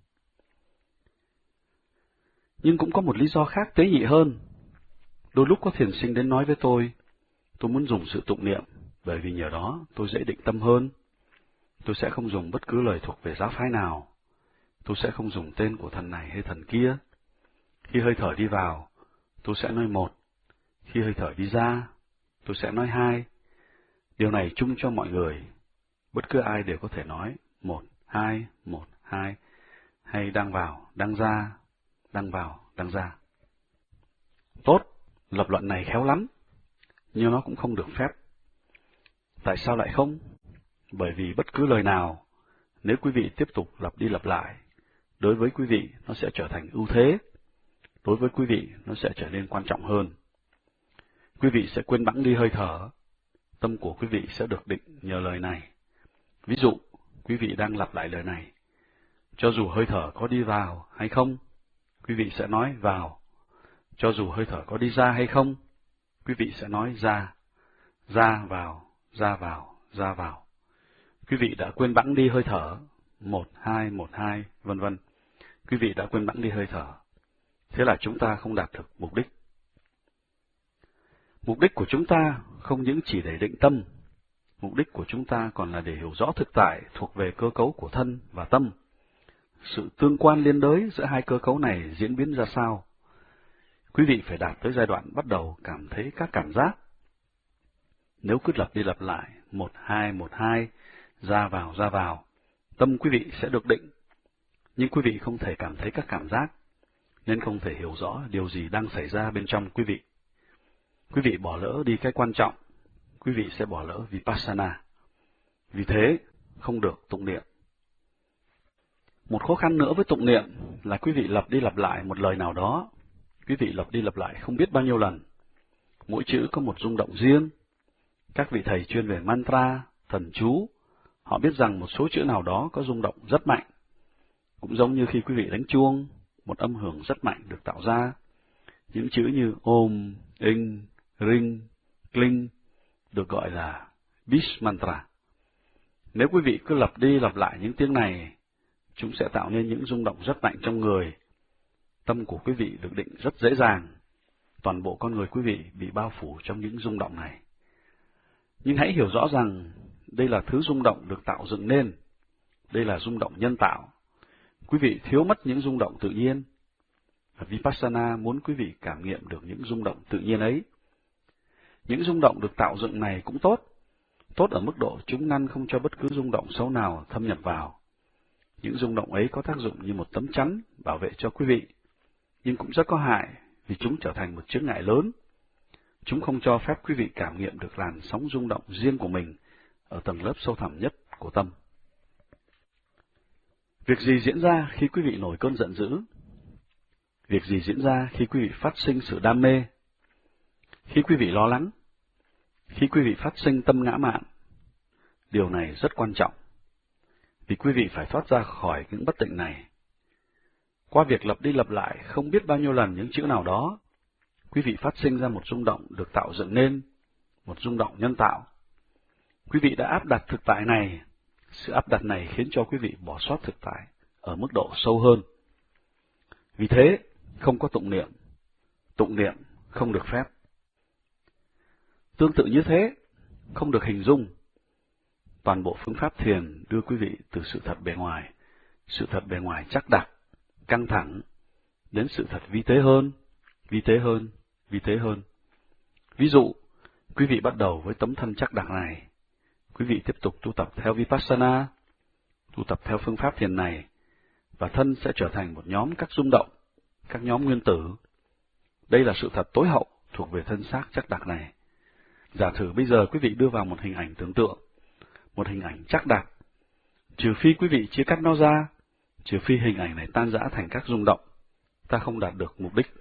Nhưng cũng có một lý do khác tế nhị hơn. Đôi lúc có thiền sinh đến nói với tôi, tôi muốn dùng sự tụng niệm, bởi vì nhờ đó tôi dễ định tâm hơn. Tôi sẽ không dùng bất cứ lời thuộc về giáo phái nào. Tôi sẽ không dùng tên của thần này hay thần kia. Khi hơi thở đi vào, tôi sẽ nói một. Khi hơi thở đi ra, tôi sẽ nói hai. Điều này chung cho mọi người. Bất cứ ai đều có thể nói một, hai, một, hai, hay đang vào, đang ra, đang vào, đang ra. Tốt, lập luận này khéo lắm, nhưng nó cũng không được phép. Tại sao lại không? Bởi vì bất cứ lời nào, nếu quý vị tiếp tục lặp đi lặp lại, đối với quý vị nó sẽ trở thành ưu thế, đối với quý vị nó sẽ trở nên quan trọng hơn. Quý vị sẽ quên bẵng đi hơi thở, tâm của quý vị sẽ được định nhờ lời này. Ví dụ, quý vị đang lặp lại lời này, cho dù hơi thở có đi vào hay không, quý vị sẽ nói vào. Cho dù hơi thở có đi ra hay không, quý vị sẽ nói ra, ra vào, ra vào, ra vào. Quý vị đã quên bẵng đi hơi thở, một, hai, một, hai, vân vân. Quý vị đã quên bẵng đi hơi thở. Thế là chúng ta không đạt được mục đích. Mục đích của chúng ta không những chỉ để định tâm, mục đích của chúng ta còn là để hiểu rõ thực tại thuộc về cơ cấu của thân và tâm. Sự tương quan liên đới giữa hai cơ cấu này diễn biến ra sao? Quý vị phải đạt tới giai đoạn bắt đầu cảm thấy các cảm giác. Nếu cứ lặp đi lặp lại, một, hai, một, hai, ra vào, ra vào, tâm quý vị sẽ được định, nhưng quý vị không thể cảm thấy các cảm giác, nên không thể hiểu rõ điều gì đang xảy ra bên trong quý vị. Quý vị bỏ lỡ đi cái quan trọng, quý vị sẽ bỏ lỡ Vipassana. Vì thế, không được tụng niệm. Một khó khăn nữa với tụng niệm là quý vị lặp đi lặp lại một lời nào đó. quý vị lặp đi lặp lại không biết bao nhiêu lần. Mỗi chữ có một rung động riêng. Các vị thầy chuyên về mantra, thần chú, họ biết rằng một số chữ nào đó có rung động rất mạnh. Cũng giống như khi quý vị đánh chuông, một âm hưởng rất mạnh được tạo ra. Những chữ như Om, In, Ring, Kling được gọi là Beast Mantra. Nếu quý vị cứ lặp đi lặp lại những tiếng này, chúng sẽ tạo nên những rung động rất mạnh trong người. Tâm của quý vị được định rất dễ dàng. Toàn bộ con người quý vị bị bao phủ trong những rung động này. Nhưng hãy hiểu rõ rằng đây là thứ rung động được tạo dựng nên. Đây là rung động nhân tạo. Quý vị thiếu mất những rung động tự nhiên. Và Vipassana muốn quý vị cảm nghiệm được những rung động tự nhiên ấy. Những rung động được tạo dựng này cũng tốt. Tốt ở mức độ chúng ngăn không cho bất cứ rung động xấu nào thâm nhập vào. Những rung động ấy có tác dụng như một tấm chắn bảo vệ cho quý vị. Nhưng cũng rất có hại vì chúng trở thành một chướng ngại lớn. Chúng không cho phép quý vị cảm nghiệm được làn sóng rung động riêng của mình ở tầng lớp sâu thẳm nhất của tâm. Việc gì diễn ra khi quý vị nổi cơn giận dữ? Việc gì diễn ra khi quý vị phát sinh sự đam mê? Khi quý vị lo lắng? Khi quý vị phát sinh tâm ngã mạn? Điều này rất quan trọng, vì quý vị phải thoát ra khỏi những bất tịnh này. Qua việc lặp đi lặp lại không biết bao nhiêu lần những chữ nào đó, quý vị phát sinh ra một rung động được tạo dựng nên, một rung động nhân tạo. Quý vị đã áp đặt thực tại này, sự áp đặt này khiến cho quý vị bỏ sót thực tại ở mức độ sâu hơn. Vì thế, không có tụng niệm, tụng niệm không được phép. Tương tự như thế, không được hình dung. Toàn bộ phương pháp thiền đưa quý vị từ sự thật bề ngoài, sự thật bề ngoài chắc đặc, căng thẳng, đến sự thật vi tế hơn, vi tế hơn, vi tế hơn. Ví dụ, quý vị bắt đầu với tấm thân chắc đặc này. Quý vị tiếp tục tu tập theo Vipassana, tu tập theo phương pháp thiền này, và thân sẽ trở thành một nhóm các rung động, các nhóm nguyên tử. Đây là sự thật tối hậu thuộc về thân xác chắc đặc này. Giả thử bây giờ quý vị đưa vào một hình ảnh tưởng tượng, một hình ảnh chắc đặc. Trừ phi quý vị chia cắt nó ra, trừ phi hình ảnh này tan rã thành các rung động, ta không đạt được mục đích.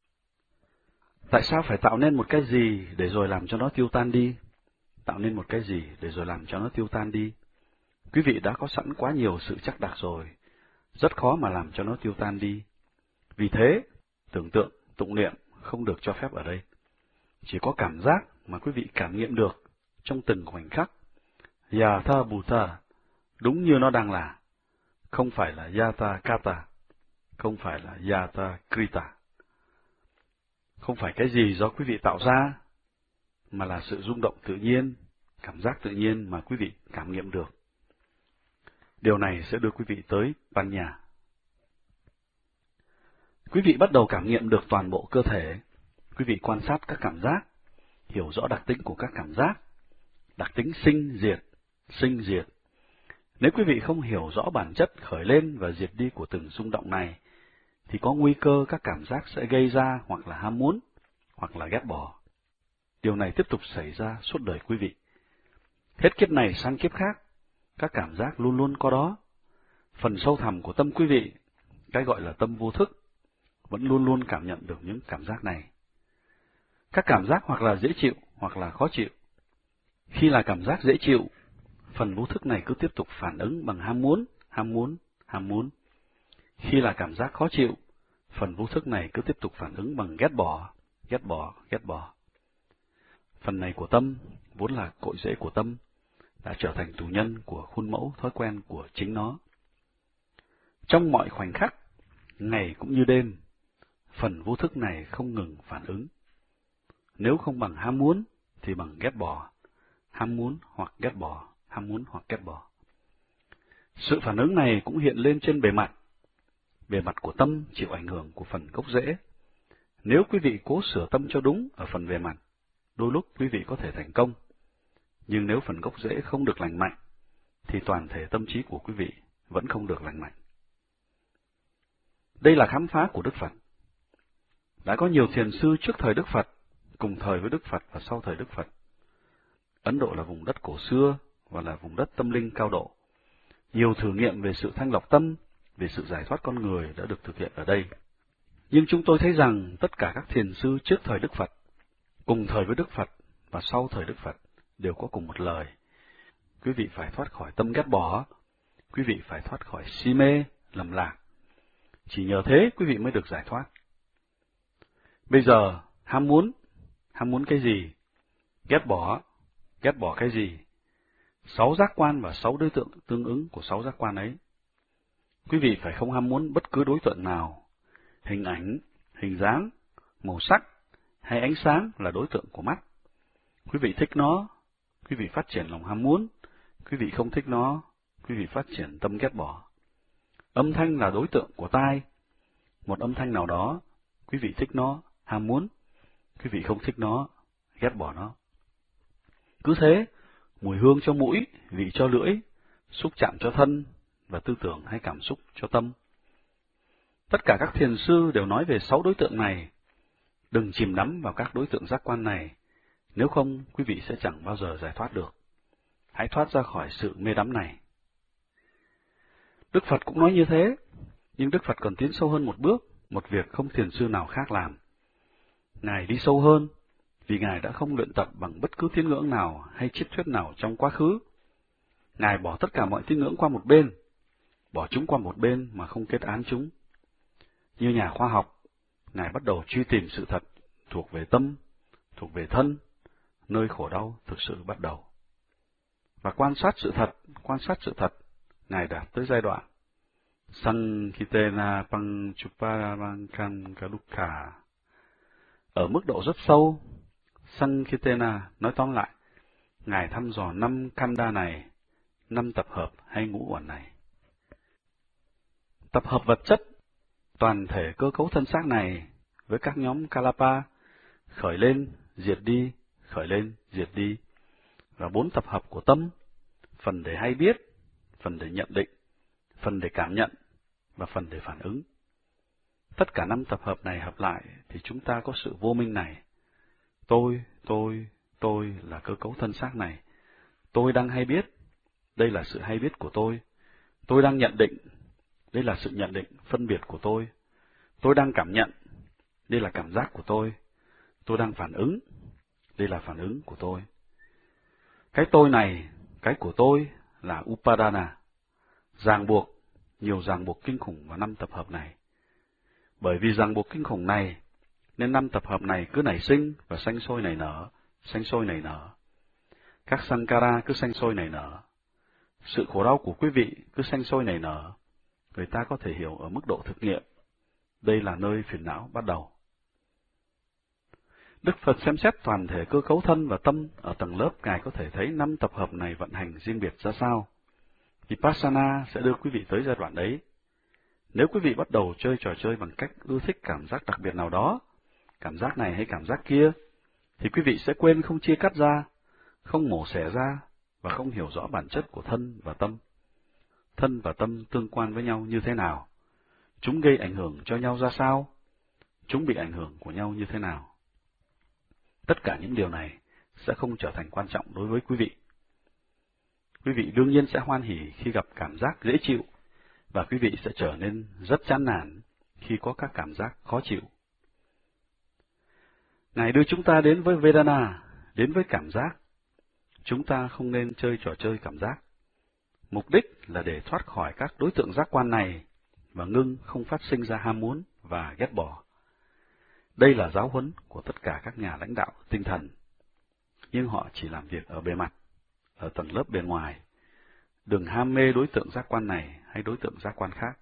Tại sao phải tạo nên một cái gì để rồi làm cho nó tiêu tan đi? Tạo nên một cái gì để rồi làm cho nó tiêu tan đi? Quý vị đã có sẵn quá nhiều sự chắc đặc rồi, rất khó mà làm cho nó tiêu tan đi. Vì thế, tưởng tượng, tụng niệm không được cho phép ở đây. Chỉ có cảm giác mà quý vị cảm nghiệm được trong từng khoảnh khắc. Yatha Bhuta, đúng như nó đang là, không phải là Yatha Kata, không phải là Yatha Krita. Không phải cái gì do quý vị tạo ra, mà là sự rung động tự nhiên, cảm giác tự nhiên mà quý vị cảm nghiệm được. Điều này sẽ đưa quý vị tới Panya. Quý vị bắt đầu cảm nghiệm được toàn bộ cơ thể. Quý vị quan sát các cảm giác, hiểu rõ đặc tính của các cảm giác, đặc tính sinh diệt, sinh diệt. Nếu quý vị không hiểu rõ bản chất khởi lên và diệt đi của từng rung động này, thì có nguy cơ các cảm giác sẽ gây ra hoặc là ham muốn, hoặc là ghét bỏ. Điều này tiếp tục xảy ra suốt đời quý vị. Hết kiếp này sang kiếp khác, các cảm giác luôn luôn có đó. Phần sâu thẳm của tâm quý vị, cái gọi là tâm vô thức, vẫn luôn luôn cảm nhận được những cảm giác này. Các cảm giác hoặc là dễ chịu, hoặc là khó chịu. Khi là cảm giác dễ chịu, phần vô thức này cứ tiếp tục phản ứng bằng ham muốn, ham muốn, ham muốn. Khi là cảm giác khó chịu, phần vô thức này cứ tiếp tục phản ứng bằng ghét bỏ, ghét bỏ, ghét bỏ. Phần này của tâm, vốn là cội rễ của tâm, đã trở thành tù nhân của khuôn mẫu thói quen của chính nó. Trong mọi khoảnh khắc, ngày cũng như đêm, phần vô thức này không ngừng phản ứng. Nếu không bằng ham muốn, thì bằng ghét bỏ, ham muốn hoặc ghét bỏ, ham muốn hoặc ghét bỏ. Sự phản ứng này cũng hiện lên trên bề mặt. Bề mặt của tâm chịu ảnh hưởng của phần gốc rễ. Nếu quý vị cố sửa tâm cho đúng ở phần bề mặt, đôi lúc quý vị có thể thành công. Nhưng nếu phần gốc rễ không được lành mạnh, thì toàn thể tâm trí của quý vị vẫn không được lành mạnh. Đây là khám phá của Đức Phật. Đã có nhiều thiền sư trước thời Đức Phật, cùng thời với Đức Phật và sau thời Đức Phật. Ấn Độ là vùng đất cổ xưa và là vùng đất tâm linh cao độ. Nhiều thử nghiệm về sự thanh lọc tâm, về sự giải thoát con người đã được thực hiện ở đây. Nhưng chúng tôi thấy rằng tất cả các thiền sư trước thời Đức Phật, cùng thời với Đức Phật và sau thời Đức Phật đều có cùng một lời. Quý vị phải thoát khỏi tâm ghét bỏ, quý vị phải thoát khỏi si mê, lầm lạc. Chỉ nhờ thế quý vị mới được giải thoát. Bây giờ, ham muốn, ham muốn cái gì? Ghét bỏ, ghét bỏ cái gì? Sáu giác quan và sáu đối tượng tương ứng của sáu giác quan ấy. Quý vị phải không ham muốn bất cứ đối tượng nào. Hình ảnh, hình dáng, màu sắc hay ánh sáng là đối tượng của mắt. Quý vị thích nó, quý vị phát triển lòng ham muốn. Quý vị không thích nó, quý vị phát triển tâm ghét bỏ. Âm thanh là đối tượng của tai. Một âm thanh nào đó, quý vị thích nó, ham muốn. Quý vị không thích nó, ghét bỏ nó. Cứ thế, mùi hương cho mũi, vị cho lưỡi, xúc chạm cho thân, và tư tưởng hay cảm xúc cho tâm. Tất cả các thiền sư đều nói về sáu đối tượng này. Đừng chìm đắm vào các đối tượng giác quan này, nếu không quý vị sẽ chẳng bao giờ giải thoát được. Hãy thoát ra khỏi sự mê đắm này. Đức Phật cũng nói như thế, nhưng Đức Phật còn tiến sâu hơn một bước, một việc không thiền sư nào khác làm. Ngài đi sâu hơn, vì Ngài đã không luyện tập bằng bất cứ tín ngưỡng nào hay triết thuyết nào trong quá khứ. Ngài bỏ tất cả mọi tín ngưỡng qua một bên, bỏ chúng qua một bên mà không kết án chúng. Như nhà khoa học, Ngài bắt đầu truy tìm sự thật thuộc về tâm, thuộc về thân, nơi khổ đau thực sự bắt đầu. Và quan sát sự thật, quan sát sự thật, Ngài đạt tới giai đoạn Sankitena Panchuparamankankalukha. Ở mức độ rất sâu, Sankitena nói tóm lại, Ngài thăm dò năm kanda này, năm tập hợp hay ngũ uẩn này. Tập hợp vật chất, toàn thể cơ cấu thân xác này với các nhóm Kalapa, khởi lên, diệt đi, khởi lên, diệt đi, và bốn tập hợp của tâm, phần để hay biết, phần để nhận định, phần để cảm nhận, và phần để phản ứng. Tất cả năm tập hợp này hợp lại thì chúng ta có sự vô minh này. Tôi, tôi, tôi là cơ cấu thân xác này. Tôi đang hay biết, đây là sự hay biết của tôi. Tôi đang nhận định, đây là sự nhận định, phân biệt của tôi. Tôi đang cảm nhận, đây là cảm giác của tôi. Tôi đang phản ứng, đây là phản ứng của tôi. Cái tôi này, cái của tôi là Upadana, ràng buộc, nhiều ràng buộc kinh khủng vào năm tập hợp này. Bởi vì ràng buộc kinh khủng này, nên năm tập hợp này cứ nảy sinh và sanh sôi nảy nở, sanh sôi nảy nở. Các sankara cứ sanh sôi nảy nở. Sự khổ đau của quý vị cứ sanh sôi nảy nở. Người ta có thể hiểu ở mức độ thực nghiệm. Đây là nơi phiền não bắt đầu. Đức Phật xem xét toàn thể cơ cấu thân và tâm ở tầng lớp, Ngài có thể thấy năm tập hợp này vận hành riêng biệt ra sao. Vipassana sẽ đưa quý vị tới giai đoạn đấy. Nếu quý vị bắt đầu chơi trò chơi bằng cách ưa thích cảm giác đặc biệt nào đó, cảm giác này hay cảm giác kia, thì quý vị sẽ quên không chia cắt ra, không mổ xẻ ra, và không hiểu rõ bản chất của thân và tâm. Thân và tâm tương quan với nhau như thế nào? Chúng gây ảnh hưởng cho nhau ra sao? Chúng bị ảnh hưởng của nhau như thế nào? Tất cả những điều này sẽ không trở thành quan trọng đối với quý vị. Quý vị đương nhiên sẽ hoan hỉ khi gặp cảm giác dễ chịu, và quý vị sẽ trở nên rất chán nản khi có các cảm giác khó chịu. Ngài đưa chúng ta đến với Vedana, đến với cảm giác. Chúng ta không nên chơi trò chơi cảm giác. Mục đích là để thoát khỏi các đối tượng giác quan này và ngưng không phát sinh ra ham muốn và ghét bỏ. Đây là giáo huấn của tất cả các nhà lãnh đạo tinh thần, nhưng họ chỉ làm việc ở bề mặt, ở tầng lớp bề ngoài. Đừng ham mê đối tượng giác quan này hay đối tượng giác quan khác.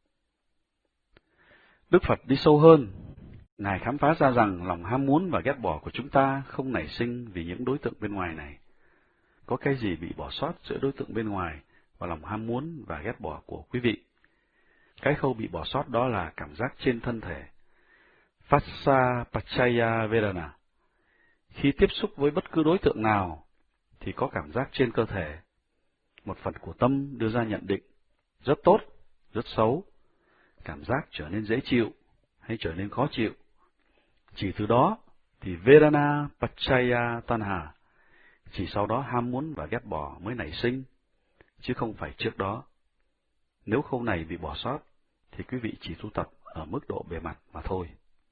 Đức Phật đi sâu hơn. Ngài khám phá ra rằng lòng ham muốn và ghét bỏ của chúng ta không nảy sinh vì những đối tượng bên ngoài này. Có cái gì bị bỏ sót giữa đối tượng bên ngoài và lòng ham muốn và ghét bỏ của quý vị? Cái khâu bị bỏ sót đó là cảm giác trên thân thể. Phassa Pachaya Vedana. Khi tiếp xúc với bất cứ đối tượng nào, thì có cảm giác trên cơ thể. Một phần của tâm đưa ra nhận định, rất tốt, rất xấu. Cảm giác trở nên dễ chịu, hay trở nên khó chịu. Chỉ từ đó, thì Vedana Pachaya Tanha. Chỉ sau đó ham muốn và ghét bỏ mới nảy sinh, chứ không phải trước đó. Nếu khâu này bị bỏ sót, thì quý vị chỉ tu tập ở mức độ bề mặt mà thôi.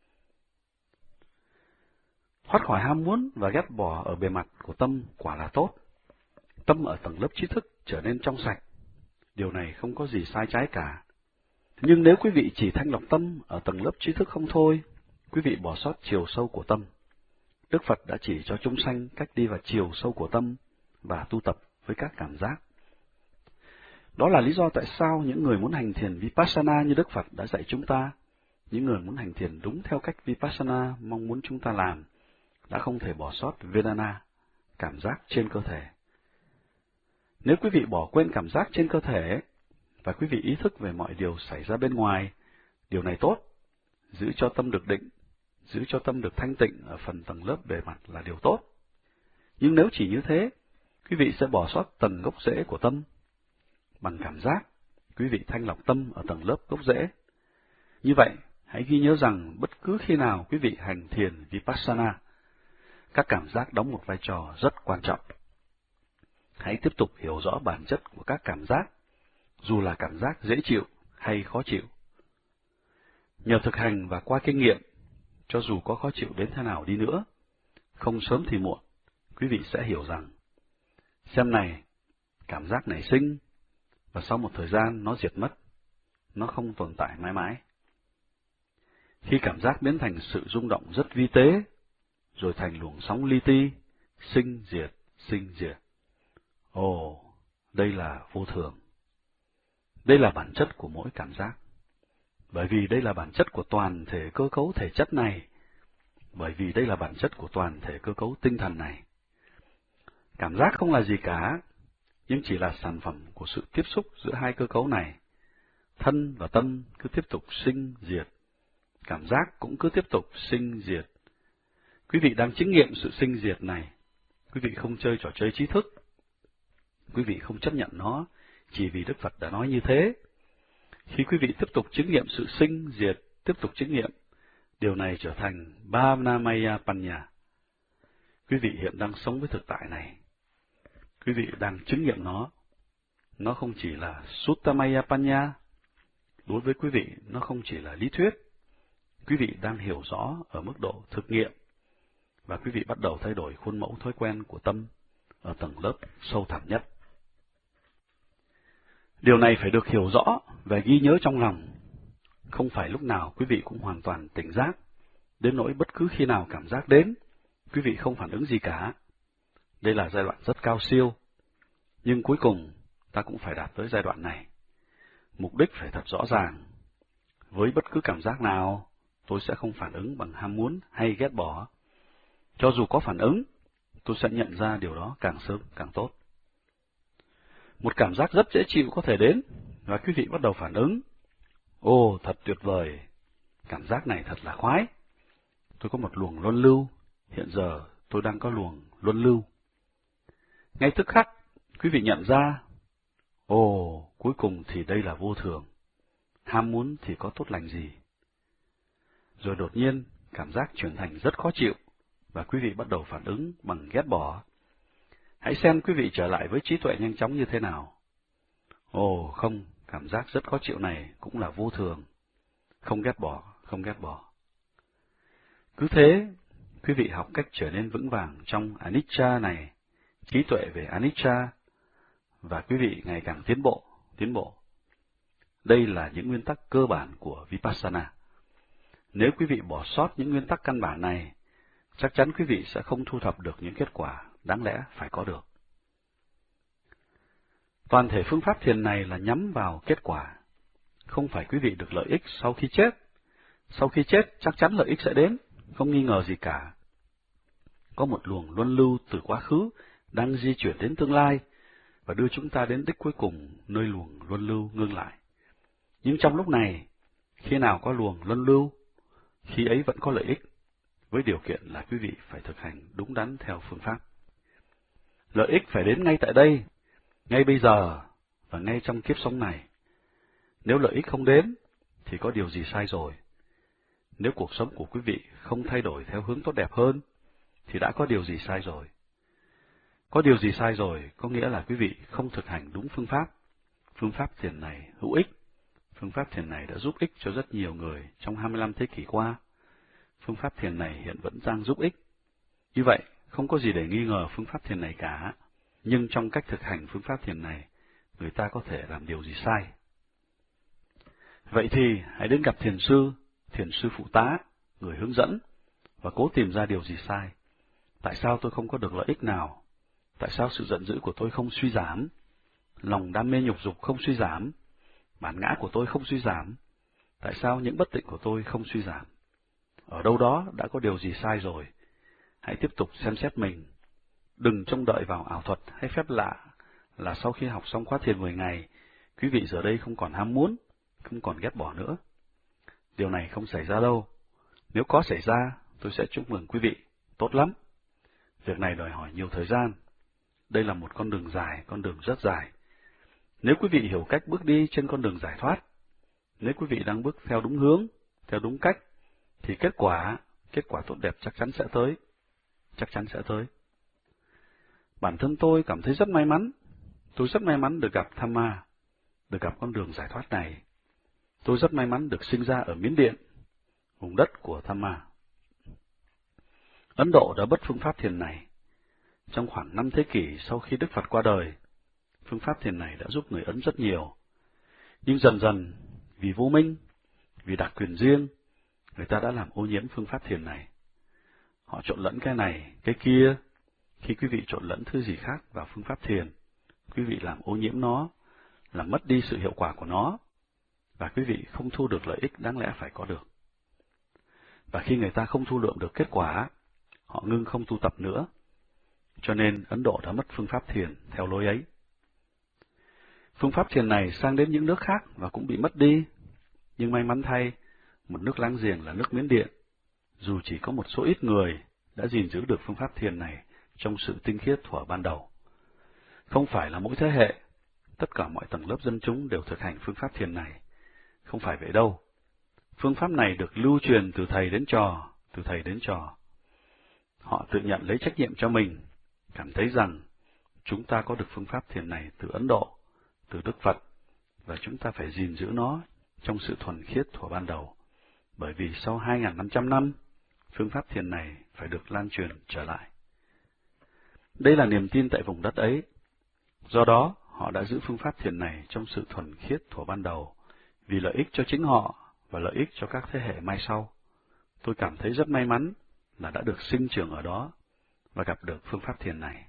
Thoát khỏi ham muốn và ghét bỏ ở bề mặt của tâm quả là tốt. Tâm ở tầng lớp trí thức trở nên trong sạch. Điều này không có gì sai trái cả. Nhưng nếu quý vị chỉ thanh lọc tâm ở tầng lớp trí thức không thôi, quý vị bỏ sót chiều sâu của tâm. Đức Phật đã chỉ cho chúng sanh cách đi vào chiều sâu của tâm và tu tập với các cảm giác. Đó là lý do tại sao những người muốn hành thiền Vipassana như Đức Phật đã dạy chúng ta, những người muốn hành thiền đúng theo cách Vipassana mong muốn chúng ta làm, đã không thể bỏ sót Vedana, cảm giác trên cơ thể. Nếu quý vị bỏ quên cảm giác trên cơ thể, và quý vị ý thức về mọi điều xảy ra bên ngoài, điều này tốt, giữ cho tâm được định, giữ cho tâm được thanh tịnh ở phần tầng lớp bề mặt là điều tốt. Nhưng nếu chỉ như thế, quý vị sẽ bỏ sót tầng gốc rễ của tâm. Bằng cảm giác, quý vị thanh lọc tâm ở tầng lớp gốc rễ. Như vậy, hãy ghi nhớ rằng bất cứ khi nào quý vị hành thiền Vipassana, các cảm giác đóng một vai trò rất quan trọng. Hãy tiếp tục hiểu rõ bản chất của các cảm giác, dù là cảm giác dễ chịu hay khó chịu. Nhờ thực hành và qua kinh nghiệm, cho dù có khó chịu đến thế nào đi nữa, không sớm thì muộn, quý vị sẽ hiểu rằng, xem này, cảm giác nảy sinh, và sau một thời gian nó diệt mất, nó không tồn tại mãi mãi. Khi cảm giác biến thành sự rung động rất vi tế, rồi thành luồng sóng li ti, sinh diệt, sinh diệt. Ồ, đây là vô thường. Đây là bản chất của mỗi cảm giác. Bởi vì đây là bản chất của toàn thể cơ cấu thể chất này. Bởi vì đây là bản chất của toàn thể cơ cấu tinh thần này. Cảm giác không là gì cả, nhưng chỉ là sản phẩm của sự tiếp xúc giữa hai cơ cấu này. Thân và tâm cứ tiếp tục sinh diệt. Cảm giác cũng cứ tiếp tục sinh diệt. Quý vị đang chứng nghiệm sự sinh diệt này. Quý vị không chơi trò chơi trí thức. Quý vị không chấp nhận nó, chỉ vì Đức Phật đã nói như thế. Khi quý vị tiếp tục chứng nghiệm sự sinh diệt, tiếp tục chứng nghiệm, điều này trở thành Bhavnamaya Panya. Quý vị hiện đang sống với thực tại này. Quý vị đang chứng nghiệm nó. Nó không chỉ là Suttamaya Panya. Đối với quý vị, nó không chỉ là lý thuyết. Quý vị đang hiểu rõ ở mức độ thực nghiệm, và quý vị bắt đầu thay đổi khuôn mẫu thói quen của tâm ở tầng lớp sâu thẳm nhất. Điều này phải được hiểu rõ và ghi nhớ trong lòng. Không phải lúc nào quý vị cũng hoàn toàn tỉnh giác, đến nỗi bất cứ khi nào cảm giác đến, quý vị không phản ứng gì cả. Đây là giai đoạn rất cao siêu, nhưng cuối cùng ta cũng phải đạt tới giai đoạn này. Mục đích phải thật rõ ràng. Với bất cứ cảm giác nào, tôi sẽ không phản ứng bằng ham muốn hay ghét bỏ. Cho dù có phản ứng, tôi sẽ nhận ra điều đó càng sớm càng tốt. Một cảm giác rất dễ chịu có thể đến, và quý vị bắt đầu phản ứng. Ồ, thật tuyệt vời! Cảm giác này thật là khoái! Tôi có một luồng luân lưu, hiện giờ tôi đang có luồng luân lưu. Ngay tức khắc, quý vị nhận ra, ồ, cuối cùng thì đây là vô thường. Ham muốn thì có tốt lành gì? Rồi đột nhiên, cảm giác chuyển thành rất khó chịu, và quý vị bắt đầu phản ứng bằng ghét bỏ. Hãy xem quý vị trở lại với trí tuệ nhanh chóng như thế nào. Ồ, không, cảm giác rất khó chịu này cũng là vô thường. Không ghét bỏ, không ghét bỏ. Cứ thế, quý vị học cách trở nên vững vàng trong Anicca này, trí tuệ về Anicca, và quý vị ngày càng tiến bộ, tiến bộ. Đây là những nguyên tắc cơ bản của Vipassana. Nếu quý vị bỏ sót những nguyên tắc căn bản này, chắc chắn quý vị sẽ không thu thập được những kết quả đáng lẽ phải có được. Toàn thể phương pháp thiền này là nhắm vào kết quả. Không phải quý vị được lợi ích sau khi chết. Sau khi chết, chắc chắn lợi ích sẽ đến, không nghi ngờ gì cả. Có một luồng luân lưu từ quá khứ đang di chuyển đến tương lai và đưa chúng ta đến đích cuối cùng, nơi luồng luân lưu ngưng lại. Nhưng trong lúc này, khi nào có luồng luân lưu, khi ấy vẫn có lợi ích, với điều kiện là quý vị phải thực hành đúng đắn theo phương pháp. Lợi ích phải đến ngay tại đây, ngay bây giờ, và ngay trong kiếp sống này. Nếu lợi ích không đến, thì có điều gì sai rồi. Nếu cuộc sống của quý vị không thay đổi theo hướng tốt đẹp hơn, thì đã có điều gì sai rồi. Có điều gì sai rồi có nghĩa là quý vị không thực hành đúng phương pháp. Phương pháp thiền này hữu ích, Phương pháp thiền này đã giúp ích cho rất nhiều người trong hai mươi lăm thế kỷ qua. Phương pháp thiền này hiện vẫn đang giúp ích. Như vậy, không có gì để nghi ngờ phương pháp thiền này cả. Nhưng trong cách thực hành phương pháp thiền này, người ta có thể làm điều gì sai? Vậy thì, hãy đến gặp thiền sư, thiền sư phụ tá, người hướng dẫn, và cố tìm ra điều gì sai. Tại sao tôi không có được lợi ích nào? Tại sao sự giận dữ của tôi không suy giảm? Lòng đam mê nhục dục không suy giảm? Bản ngã của tôi không suy giảm? Tại sao những bất tịnh của tôi không suy giảm? Ở đâu đó đã có điều gì sai rồi? Hãy tiếp tục xem xét mình. Đừng trông đợi vào ảo thuật hay phép lạ là sau khi học xong khóa thiền mười ngày, quý vị giờ đây không còn ham muốn, không còn ghét bỏ nữa. Điều này không xảy ra đâu. Nếu có xảy ra, tôi sẽ chúc mừng quý vị. Tốt lắm. Việc này đòi hỏi nhiều thời gian. Đây là một con đường dài, con đường rất dài. Nếu quý vị hiểu cách bước đi trên con đường giải thoát, nếu quý vị đang bước theo đúng hướng, theo đúng cách, thì kết quả, kết quả tốt đẹp chắc chắn sẽ tới. Chắc chắn sẽ tới. Bản thân tôi cảm thấy rất may mắn. Tôi rất may mắn được gặp Dhamma, được gặp con đường giải thoát này. Tôi rất may mắn được sinh ra ở Miến Điện, vùng đất của Dhamma. Ấn Độ đã bất phương pháp thiền này. Trong khoảng năm thế kỷ sau khi Đức Phật qua đời, phương pháp thiền này đã giúp người Ấn rất nhiều. Nhưng dần dần, vì vô minh, vì đặc quyền riêng, người ta đã làm ô nhiễm phương pháp thiền này. Họ trộn lẫn cái này, cái kia. Khi quý vị trộn lẫn thứ gì khác vào phương pháp thiền, quý vị làm ô nhiễm nó, làm mất đi sự hiệu quả của nó, và quý vị không thu được lợi ích đáng lẽ phải có được. Và khi người ta không thu lượm được kết quả, họ ngưng không tu tập nữa. Cho nên Ấn Độ đã mất phương pháp thiền theo lối ấy. Phương pháp thiền này sang đến những nước khác và cũng bị mất đi. Nhưng may mắn thay, một nước láng giềng là nước Miến Điện, dù chỉ có một số ít người đã gìn giữ được phương pháp thiền này trong sự tinh khiết thuở ban đầu. Không phải là mỗi thế hệ, tất cả mọi tầng lớp dân chúng đều thực hành phương pháp thiền này. Không phải vậy đâu. Phương pháp này được lưu truyền từ thầy đến trò, từ thầy đến trò. Họ tự nhận lấy trách nhiệm cho mình, cảm thấy rằng chúng ta có được phương pháp thiền này từ Ấn Độ, từ Đức Phật, và chúng ta phải gìn giữ nó trong sự thuần khiết thuở ban đầu. Bởi vì sau hai nghìn năm trăm năm, phương pháp thiền này phải được lan truyền trở lại. Đây là niềm tin tại vùng đất ấy. Do đó, họ đã giữ phương pháp thiền này trong sự thuần khiết thuở ban đầu, vì lợi ích cho chính họ và lợi ích cho các thế hệ mai sau. Tôi cảm thấy rất may mắn là đã được sinh trưởng ở đó và gặp được phương pháp thiền này.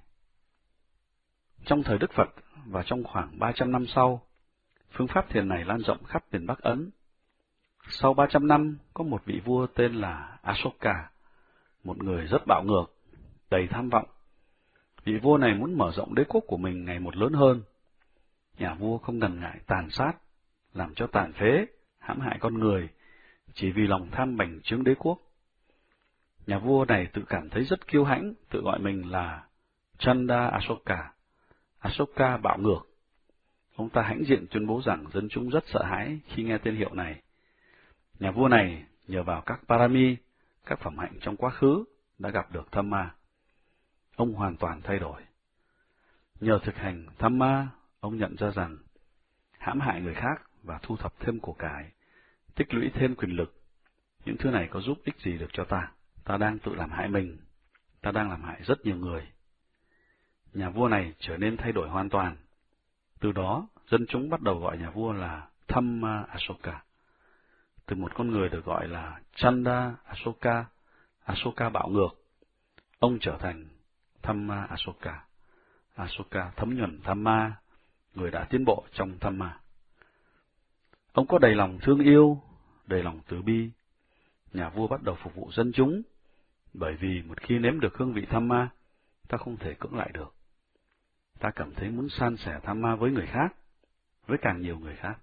Trong thời Đức Phật và trong khoảng ba trăm năm sau, phương pháp thiền này lan rộng khắp miền Bắc Ấn. Sau ba trăm năm, có một vị vua tên là Asoka, một người rất bạo ngược, đầy tham vọng. Vị vua này muốn mở rộng đế quốc của mình ngày một lớn hơn. Nhà vua không ngần ngại tàn sát, làm cho tàn phế, hãm hại con người, chỉ vì lòng tham bành trướng đế quốc. Nhà vua này tự cảm thấy rất kiêu hãnh, tự gọi mình là Chanda Asoka, Asoka bạo ngược. Ông ta hãnh diện tuyên bố rằng dân chúng rất sợ hãi khi nghe tên hiệu này. Nhà vua này nhờ vào các parami, các phẩm hạnh trong quá khứ, đã gặp được Dhamma. Ông hoàn toàn thay đổi. Nhờ thực hành Dhamma, ông nhận ra rằng hãm hại người khác và thu thập thêm của cải, tích lũy thêm quyền lực, những thứ này có giúp ích gì được cho ta? Ta đang tự làm hại mình, ta đang làm hại rất nhiều người. Nhà vua này trở nên thay đổi hoàn toàn. Từ đó, dân chúng bắt đầu gọi nhà vua là Dhamma Asoka. Từ một con người được gọi là Chanda Asoka, Asoka bạo ngược, ông trở thành Dhamma Asoka, Asoka thấm nhuần Dhamma, người đã tiến bộ trong Dhamma. Ông có đầy lòng thương yêu, đầy lòng từ bi. Nhà vua bắt đầu phục vụ dân chúng, bởi vì một khi nếm được hương vị Dhamma, ta không thể cưỡng lại được. Ta cảm thấy muốn san sẻ Dhamma với người khác, với càng nhiều người khác.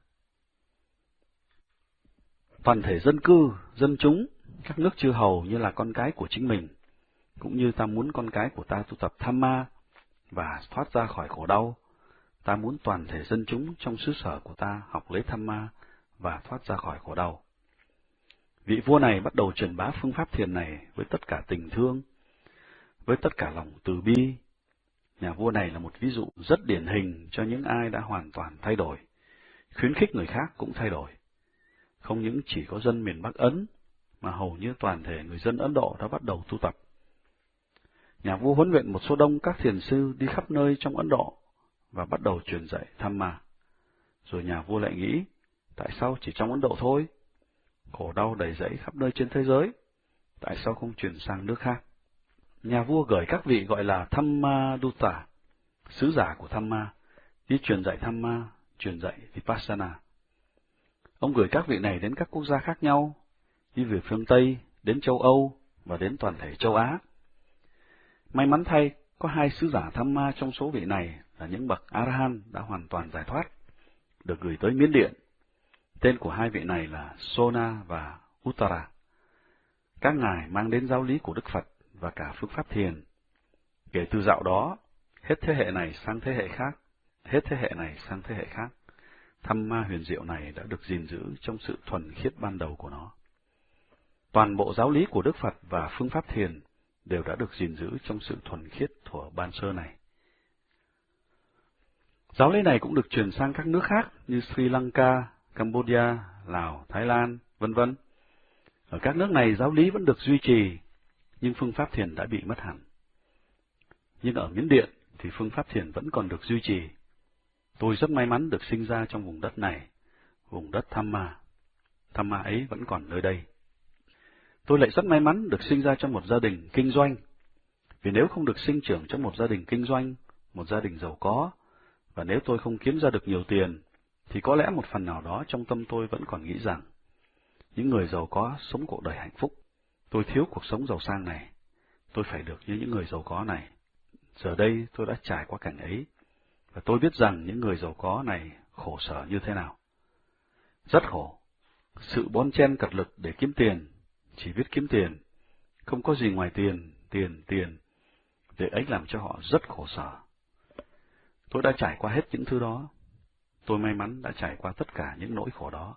Toàn thể dân cư, dân chúng, các nước chư hầu như là con cái của chính mình, cũng như ta muốn con cái của ta tu tập Dhamma và thoát ra khỏi khổ đau. Ta muốn toàn thể dân chúng trong xứ sở của ta học lấy Dhamma và thoát ra khỏi khổ đau. Vị vua này bắt đầu truyền bá phương pháp thiền này với tất cả tình thương, với tất cả lòng từ bi. Nhà vua này là một ví dụ rất điển hình cho những ai đã hoàn toàn thay đổi, khuyến khích người khác cũng thay đổi. Không những chỉ có dân miền Bắc Ấn, mà hầu như toàn thể người dân Ấn Độ đã bắt đầu tu tập. Nhà vua huấn luyện một số đông các thiền sư đi khắp nơi trong Ấn Độ và bắt đầu truyền dạy Dhamma. Rồi nhà vua lại nghĩ, tại sao chỉ trong Ấn Độ thôi? Khổ đau đầy rẫy khắp nơi trên thế giới, tại sao không chuyển sang nước khác? Nhà vua gửi các vị gọi là Dhammadutta, sứ giả của Dhamma, đi truyền dạy Dhamma, truyền dạy Vipassana. Ông gửi các vị này đến các quốc gia khác nhau, đi về phương Tây, đến châu Âu và đến toàn thể châu Á. May mắn thay, có hai sứ giả Dhamma trong số vị này là những bậc A-la-hán đã hoàn toàn giải thoát, được gửi tới Miến Điện. Tên của hai vị này là Sona và Uttara. Các ngài mang đến giáo lý của Đức Phật và cả phương pháp thiền. Kể từ dạo đó, hết thế hệ này sang thế hệ khác, hết thế hệ này sang thế hệ khác, Dhamma huyền diệu này đã được gìn giữ trong sự thuần khiết ban đầu của nó. Toàn bộ giáo lý của Đức Phật và phương pháp thiền đều đã được gìn giữ trong sự thuần khiết thuở ban sơ này. Giáo lý này cũng được truyền sang các nước khác như Sri Lanka, Cambodia, Lào, Thái Lan, vân vân. Ở các nước này giáo lý vẫn được duy trì, nhưng phương pháp thiền đã bị mất hẳn. Nhưng ở Miến Điện thì phương pháp thiền vẫn còn được duy trì. Tôi rất may mắn được sinh ra trong vùng đất này, vùng đất Dhamma. Dhamma ấy vẫn còn nơi đây. Tôi lại rất may mắn được sinh ra trong một gia đình kinh doanh, vì nếu không được sinh trưởng trong một gia đình kinh doanh, một gia đình giàu có, và nếu tôi không kiếm ra được nhiều tiền, thì có lẽ một phần nào đó trong tâm tôi vẫn còn nghĩ rằng, những người giàu có sống cuộc đời hạnh phúc. Tôi thiếu cuộc sống giàu sang này, tôi phải được như những người giàu có này. Giờ đây tôi đã trải qua cảnh ấy, và tôi biết rằng những người giàu có này khổ sở như thế nào. Rất khổ. Sự bon chen cật lực để kiếm tiền, chỉ biết kiếm tiền, không có gì ngoài tiền, tiền, tiền. Việc ấy làm cho họ rất khổ sở. Tôi đã trải qua hết những thứ đó. Tôi may mắn đã trải qua tất cả những nỗi khổ đó.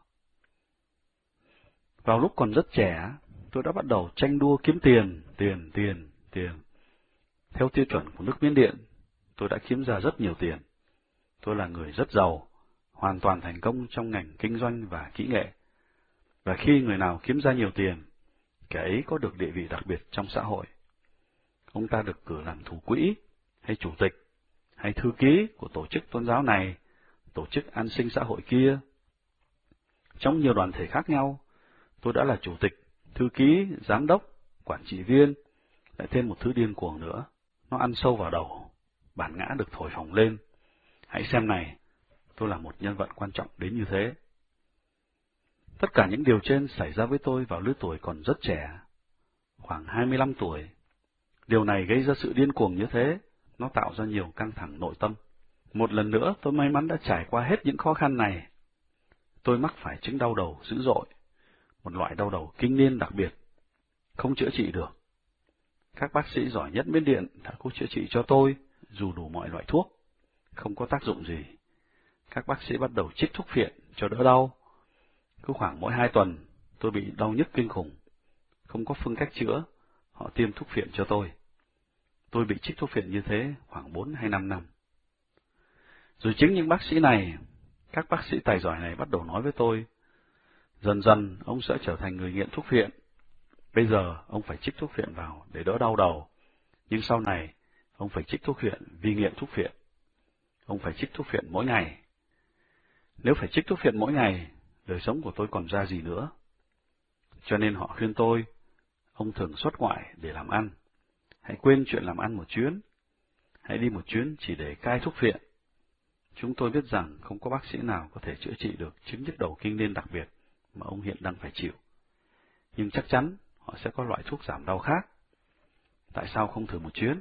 Vào lúc còn rất trẻ, tôi đã bắt đầu tranh đua kiếm tiền, tiền, tiền, tiền. Theo tiêu chuẩn của nước Miến Điện, tôi đã kiếm ra rất nhiều tiền. Tôi là người rất giàu, hoàn toàn thành công trong ngành kinh doanh và kỹ nghệ. Và khi người nào kiếm ra nhiều tiền, kẻ ấy có được địa vị đặc biệt trong xã hội. Ông ta được cử làm thủ quỹ, hay chủ tịch, hay thư ký của tổ chức tôn giáo này, tổ chức an sinh xã hội kia. Trong nhiều đoàn thể khác nhau, tôi đã là chủ tịch, thư ký, giám đốc, quản trị viên, lại thêm một thứ điên cuồng nữa. Nó ăn sâu vào đầu, bản ngã được thổi phồng lên. Hãy xem này, tôi là một nhân vật quan trọng đến như thế. Tất cả những điều trên xảy ra với tôi vào lứa tuổi còn rất trẻ, khoảng hai mươi lăm tuổi. Điều này gây ra sự điên cuồng như thế, nó tạo ra nhiều căng thẳng nội tâm. Một lần nữa, tôi may mắn đã trải qua hết những khó khăn này. Tôi mắc phải chứng đau đầu dữ dội, một loại đau đầu kinh niên đặc biệt, không chữa trị được. Các bác sĩ giỏi nhất Miến Điện đã cố chữa trị cho tôi, dù đủ mọi loại thuốc, không có tác dụng gì. Các bác sĩ bắt đầu chích thuốc phiện cho đỡ đau. Cứ khoảng mỗi hai tuần, tôi bị đau nhức kinh khủng. Không có phương cách chữa, họ tiêm thuốc phiện cho tôi. Tôi bị chích thuốc phiện như thế khoảng bốn hay năm năm. Rồi chính những bác sĩ này, các bác sĩ tài giỏi này bắt đầu nói với tôi, dần dần ông sẽ trở thành người nghiện thuốc phiện. Bây giờ ông phải chích thuốc phiện vào để đỡ đau đầu, nhưng sau này ông phải chích thuốc phiện vì nghiện thuốc phiện. Ông phải chích thuốc phiện mỗi ngày. Nếu phải chích thuốc phiện mỗi ngày, đời sống của tôi còn ra gì nữa. Cho nên họ khuyên tôi, ông thường xuất ngoại để làm ăn. Hãy quên chuyện làm ăn một chuyến. Hãy đi một chuyến chỉ để cai thuốc phiện. Chúng tôi biết rằng không có bác sĩ nào có thể chữa trị được chứng nhức đầu kinh niên đặc biệt mà ông hiện đang phải chịu. Nhưng chắc chắn họ sẽ có loại thuốc giảm đau khác. Tại sao không thử một chuyến?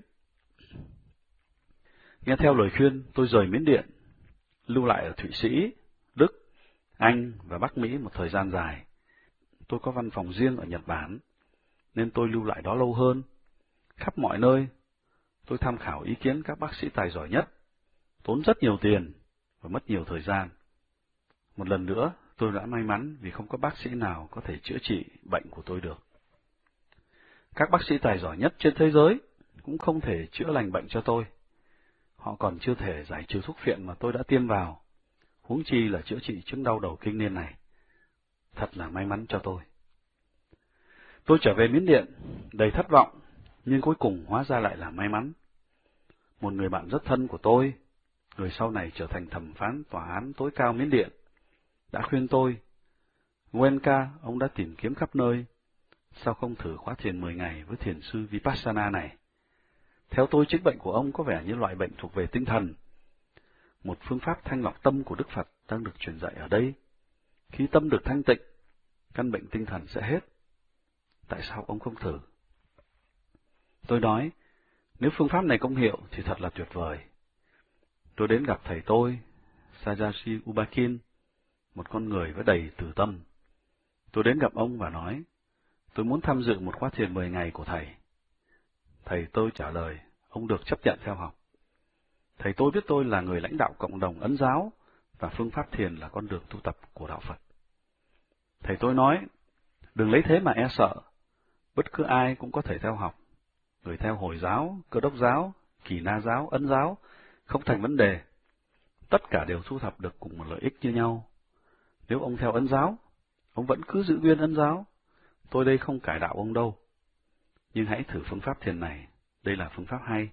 Nghe theo lời khuyên, tôi rời Miến Điện, lưu lại ở Thụy Sĩ, Đức, Anh và Bắc Mỹ một thời gian dài. Tôi có văn phòng riêng ở Nhật Bản, nên tôi lưu lại đó lâu hơn. Khắp mọi nơi, tôi tham khảo ý kiến các bác sĩ tài giỏi nhất, tốn rất nhiều tiền và mất nhiều thời gian. Một lần nữa, tôi đã may mắn vì không có bác sĩ nào có thể chữa trị bệnh của tôi được. Các bác sĩ tài giỏi nhất trên thế giới cũng không thể chữa lành bệnh cho tôi. Họ còn chưa thể giải trừ thuốc phiện mà tôi đã tiêm vào, huống chi là chữa trị chứng đau đầu kinh niên này. Thật là may mắn cho tôi. Tôi trở về Miến Điện, đầy thất vọng, nhưng cuối cùng hóa ra lại là may mắn. Một người bạn rất thân của tôi, người sau này trở thành thẩm phán tòa án tối cao Miến Điện, đã khuyên tôi, Goenka, ông đã tìm kiếm khắp nơi, sao không thử khóa thiền mười ngày với thiền sư Vipassana này? Theo tôi, chứng bệnh của ông có vẻ như loại bệnh thuộc về tinh thần. Một phương pháp thanh lọc tâm của Đức Phật đang được truyền dạy ở đây. Khi tâm được thanh tịnh, căn bệnh tinh thần sẽ hết. Tại sao ông không thử? Tôi nói, nếu phương pháp này công hiệu thì thật là tuyệt vời. Tôi đến gặp thầy tôi, Sajashi Ubakin, một con người với đầy từ tâm. Tôi đến gặp ông và nói, tôi muốn tham dự một khóa thiền mười ngày của thầy. Thầy tôi trả lời, ông được chấp nhận theo học. Thầy tôi biết tôi là người lãnh đạo cộng đồng Ấn giáo, và phương pháp thiền là con đường tu tập của đạo Phật. Thầy tôi nói, đừng lấy thế mà e sợ, bất cứ ai cũng có thể theo học. Người theo Hồi giáo, Cơ đốc giáo, Kỳ Na giáo, Ấn giáo, không thành vấn đề. Tất cả đều thu thập được cùng một lợi ích như nhau. Nếu ông theo Ấn giáo, ông vẫn cứ giữ nguyên Ấn giáo. Tôi đây không cải đạo ông đâu. Nhưng hãy thử phương pháp thiền này, đây là phương pháp hay.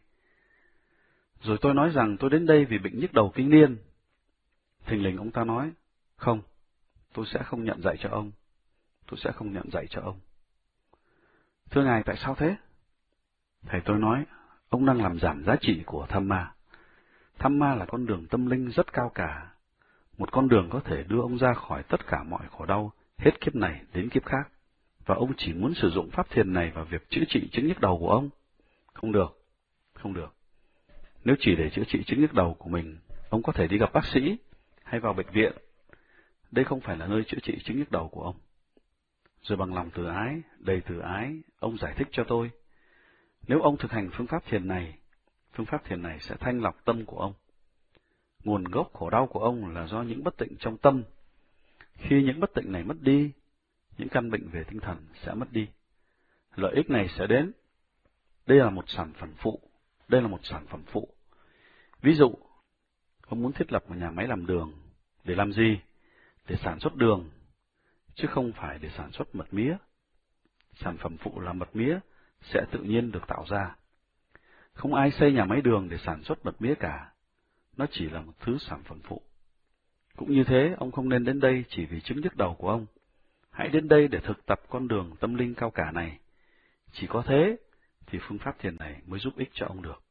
Rồi tôi nói rằng tôi đến đây vì bệnh nhức đầu kinh niên. Thình lình ông ta nói, không, tôi sẽ không nhận dạy cho ông. Tôi sẽ không nhận dạy cho ông. Thưa Ngài, tại sao thế? Thầy tôi nói, ông đang làm giảm giá trị của Dhamma. Dhamma là con đường tâm linh rất cao cả. Một con đường có thể đưa ông ra khỏi tất cả mọi khổ đau, hết kiếp này đến kiếp khác. Và ông chỉ muốn sử dụng pháp thiền này vào việc chữa trị chứng nhức đầu của ông. Không được, không được. Nếu chỉ để chữa trị chứng nhức đầu của mình, ông có thể đi gặp bác sĩ hay vào bệnh viện. Đây không phải là nơi chữa trị chứng nhức đầu của ông. Rồi bằng lòng từ ái, đầy từ ái, ông giải thích cho tôi. Nếu ông thực hành phương pháp thiền này, phương pháp thiền này sẽ thanh lọc tâm của ông. Nguồn gốc khổ đau của ông là do những bất tịnh trong tâm. Khi những bất tịnh này mất đi, những căn bệnh về tinh thần sẽ mất đi. Lợi ích này sẽ đến. Đây là một sản phẩm phụ. Đây là một sản phẩm phụ. Ví dụ, ông muốn thiết lập một nhà máy làm đường. Để làm gì? Để sản xuất đường, chứ không phải để sản xuất mật mía. Sản phẩm phụ là mật mía sẽ tự nhiên được tạo ra. Không ai xây nhà máy đường để sản xuất mật mía cả. Nó chỉ là một thứ sản phẩm phụ. Cũng như thế, ông không nên đến đây chỉ vì chứng nhức đầu của ông. Hãy đến đây để thực tập con đường tâm linh cao cả này. Chỉ có thế thì phương pháp thiền này mới giúp ích cho ông được.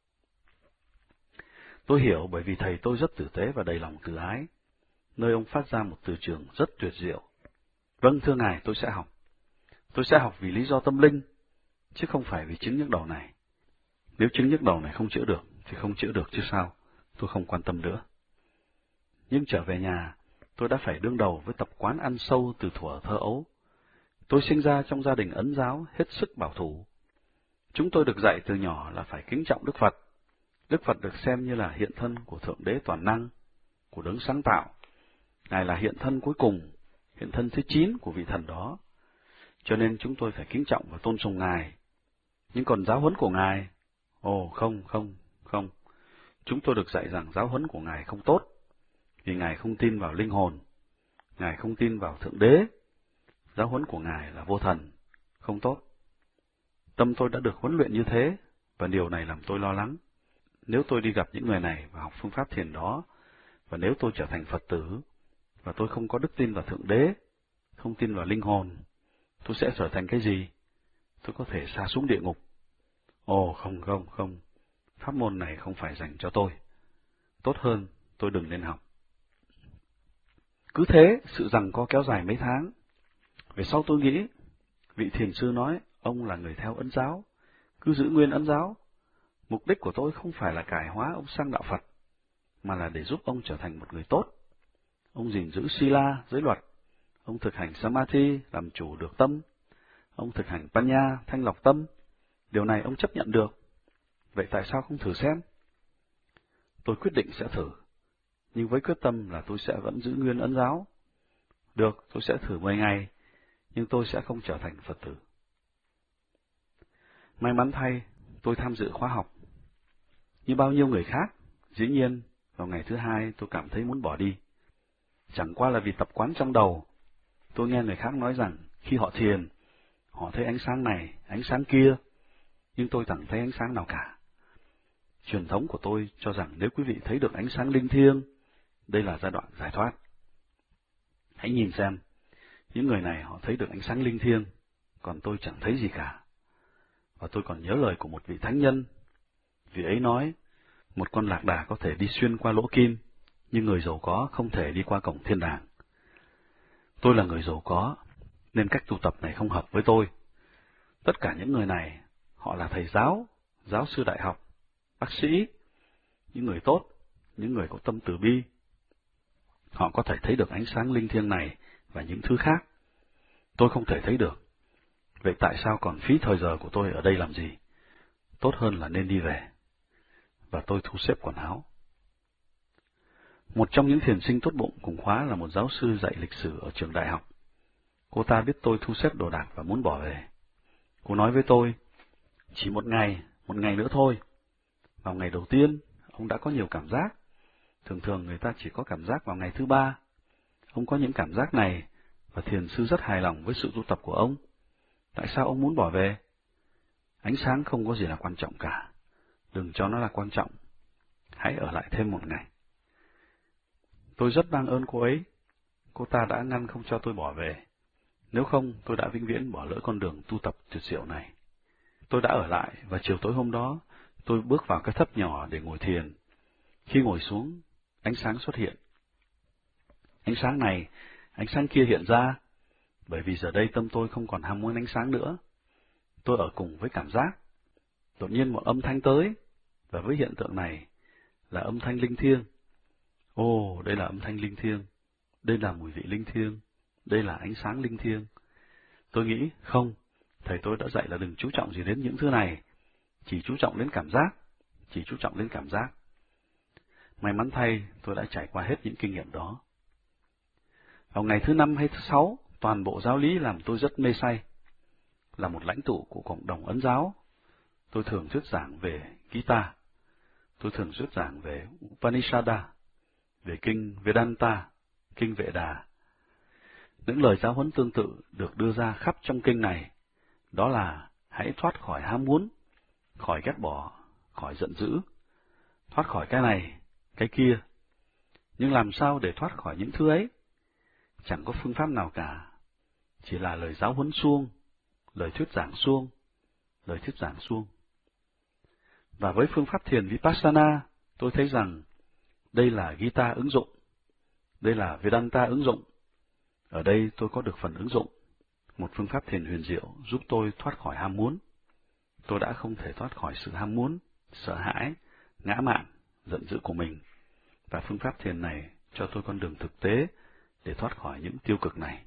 Tôi hiểu bởi vì thầy tôi rất tử tế và đầy lòng từ ái, nơi ông phát ra một từ trường rất tuyệt diệu. Vâng, thưa Ngài, tôi sẽ học. Tôi sẽ học vì lý do tâm linh, chứ không phải vì chứng nhức đầu này. Nếu chứng nhức đầu này không chữa được, thì không chữa được chứ sao, tôi không quan tâm nữa. Nhưng trở về nhà, tôi đã phải đương đầu với tập quán ăn sâu từ thuở thơ ấu. Tôi sinh ra trong gia đình Ấn giáo hết sức bảo thủ. Chúng tôi được dạy từ nhỏ là phải kính trọng Đức Phật. Đức Phật được xem như là hiện thân của Thượng Đế toàn năng, của đấng sáng tạo. Ngài là hiện thân cuối cùng, hiện thân thứ chín của vị thần đó. Cho nên chúng tôi phải kính trọng và tôn sùng Ngài. Nhưng còn giáo huấn của Ngài, ồ không, không, không. Chúng tôi được dạy rằng giáo huấn của Ngài không tốt, vì Ngài không tin vào linh hồn, Ngài không tin vào Thượng Đế. Giáo huấn của Ngài là vô thần, không tốt. Tâm tôi đã được huấn luyện như thế, và điều này làm tôi lo lắng. Nếu tôi đi gặp những người này và học phương pháp thiền đó, và nếu tôi trở thành Phật tử, và tôi không có đức tin vào Thượng Đế, không tin vào linh hồn, tôi sẽ trở thành cái gì? Tôi có thể sa xuống địa ngục. Ồ, không, không, không. Pháp môn này không phải dành cho tôi. Tốt hơn, tôi đừng nên học. Cứ thế, sự giằng co kéo dài mấy tháng. Về sau tôi nghĩ, vị thiền sư nói, ông là người theo Ấn giáo, cứ giữ nguyên Ấn giáo. Mục đích của tôi không phải là cải hóa ông sang đạo Phật, mà là để giúp ông trở thành một người tốt. Ông gìn giữ Sila, giới luật. Ông thực hành Samadhi, làm chủ được tâm. Ông thực hành Panya, thanh lọc tâm. Điều này ông chấp nhận được. Vậy tại sao không thử xem? Tôi quyết định sẽ thử, nhưng với quyết tâm là tôi sẽ vẫn giữ nguyên Ấn giáo. Được, tôi sẽ thử mười ngày, nhưng tôi sẽ không trở thành Phật tử. May mắn thay, tôi tham dự khóa học. Như bao nhiêu người khác, dĩ nhiên, vào ngày thứ hai tôi cảm thấy muốn bỏ đi. Chẳng qua là vì tập quán trong đầu. Tôi nghe người khác nói rằng khi họ thiền, họ thấy ánh sáng này, ánh sáng kia, nhưng tôi chẳng thấy ánh sáng nào cả. Truyền thống của tôi cho rằng nếu quý vị thấy được ánh sáng linh thiêng, đây là giai đoạn giải thoát. Hãy nhìn xem, những người này họ thấy được ánh sáng linh thiêng, còn tôi chẳng thấy gì cả. Và tôi còn nhớ lời của một vị thánh nhân. Vị ấy nói, một con lạc đà có thể đi xuyên qua lỗ kim, nhưng người giàu có không thể đi qua cổng thiên đàng. Tôi là người giàu có, nên cách tu tập này không hợp với tôi. Tất cả những người này, họ là thầy giáo, giáo sư đại học, bác sĩ, những người tốt, những người có tâm từ bi. Họ có thể thấy được ánh sáng linh thiêng này và những thứ khác. Tôi không thể thấy được. Vậy tại sao còn phí thời giờ của tôi ở đây làm gì? Tốt hơn là nên đi về. Và tôi thu xếp quần áo. Một trong những thiền sinh tốt bụng cùng khóa là một giáo sư dạy lịch sử ở trường đại học. Cô ta biết tôi thu xếp đồ đạc và muốn bỏ về. Cô nói với tôi, chỉ một ngày, một ngày nữa thôi. Vào ngày đầu tiên, ông đã có nhiều cảm giác. Thường thường người ta chỉ có cảm giác vào ngày thứ ba. Ông có những cảm giác này, và thiền sư rất hài lòng với sự tu tập của ông. Tại sao ông muốn bỏ về? Ánh sáng không có gì là quan trọng cả. Đừng cho nó là quan trọng. Hãy ở lại thêm một ngày. Tôi rất mang ơn cô ấy. Cô ta đã ngăn không cho tôi bỏ về. Nếu không, tôi đã vĩnh viễn bỏ lỡ con đường tu tập tuyệt diệu này. Tôi đã ở lại, và chiều tối hôm đó, tôi bước vào cái thất nhỏ để ngồi thiền. Khi ngồi xuống, ánh sáng xuất hiện. Ánh sáng này, ánh sáng kia hiện ra, bởi vì giờ đây tâm tôi không còn ham muốn ánh sáng nữa. Tôi ở cùng với cảm giác. Đột nhiên một âm thanh tới, và với hiện tượng này là âm thanh linh thiêng. Ồ, đây là âm thanh linh thiêng, đây là mùi vị linh thiêng, đây là ánh sáng linh thiêng. Tôi nghĩ, không, thầy tôi đã dạy là đừng chú trọng gì đến những thứ này, chỉ chú trọng đến cảm giác, chỉ chú trọng đến cảm giác. May mắn thay, tôi đã trải qua hết những kinh nghiệm đó. Vào ngày thứ năm hay thứ sáu, toàn bộ giáo lý làm tôi rất mê say. Là một lãnh tụ của cộng đồng Ấn giáo, tôi thường thuyết giảng về Gita, tôi thường thuyết giảng về Upanishada, về kinh Vedanta, kinh Vệ Đà. Những lời giáo huấn tương tự được đưa ra khắp trong kinh này, đó là hãy thoát khỏi ham muốn, khỏi ghét bỏ, khỏi giận dữ, thoát khỏi cái này, cái kia. Nhưng làm sao để thoát khỏi những thứ ấy? Chẳng có phương pháp nào cả, chỉ là lời giáo huấn suông, lời thuyết giảng suông, lời thuyết giảng suông. Và với phương pháp thiền Vipassana, tôi thấy rằng đây là Gita ứng dụng, đây là Vedanta ứng dụng. Ở đây tôi có được phần ứng dụng, một phương pháp thiền huyền diệu giúp tôi thoát khỏi ham muốn. Tôi đã không thể thoát khỏi sự ham muốn, sợ hãi, ngã mạn, giận dữ của mình. Và phương pháp thiền này cho tôi con đường thực tế để thoát khỏi những tiêu cực này.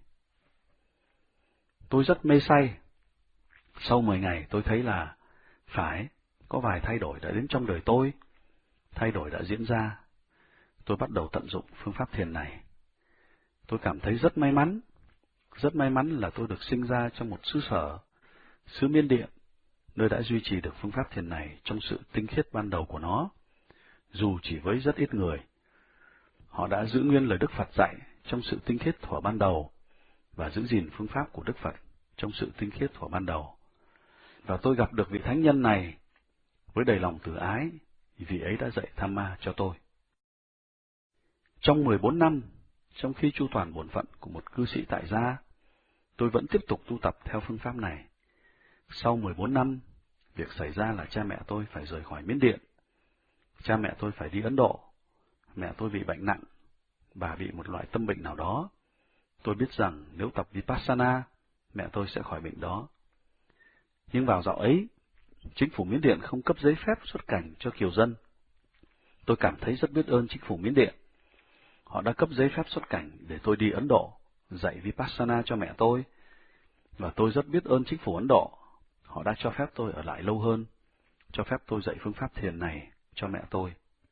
Tôi rất mê say. Sau mười ngày tôi thấy là phải, có vài thay đổi đã đến trong đời tôi. Thay đổi đã diễn ra. Tôi bắt đầu tận dụng phương pháp thiền này. Tôi cảm thấy rất may mắn. Rất may mắn là tôi được sinh ra trong một xứ sở, xứ Miên Điện, nơi đã duy trì được phương pháp thiền này trong sự tinh khiết ban đầu của nó, dù chỉ với rất ít người. Họ đã giữ nguyên lời Đức Phật dạy trong sự tinh khiết thuở ban đầu, và giữ gìn phương pháp của Đức Phật trong sự tinh khiết thuở ban đầu. Và tôi gặp được vị thánh nhân này với đầy lòng từ ái, vì vị ấy đã dạy Dhamma cho tôi. Trong mười bốn năm, trong khi chu toàn bổn phận của một cư sĩ tại gia, tôi vẫn tiếp tục tu tập theo phương pháp này. Sau mười bốn năm, việc xảy ra là cha mẹ tôi phải rời khỏi Miến Điện. Cha mẹ tôi phải đi Ấn Độ. Mẹ tôi bị bệnh nặng, bà bị một loại tâm bệnh nào đó. Tôi biết rằng nếu tập Vipassana, mẹ tôi sẽ khỏi bệnh đó. Nhưng vào dạo ấy, chính phủ Miến Điện không cấp giấy phép xuất cảnh cho kiều dân. Tôi cảm thấy rất biết ơn chính phủ Miến Điện. Họ đã cấp giấy phép xuất cảnh để tôi đi Ấn Độ, dạy Vipassana cho mẹ tôi. Và tôi rất biết ơn chính phủ Ấn Độ. Họ đã cho phép tôi ở lại lâu hơn, cho phép tôi dạy phương pháp thiền này cho mẹ tôi.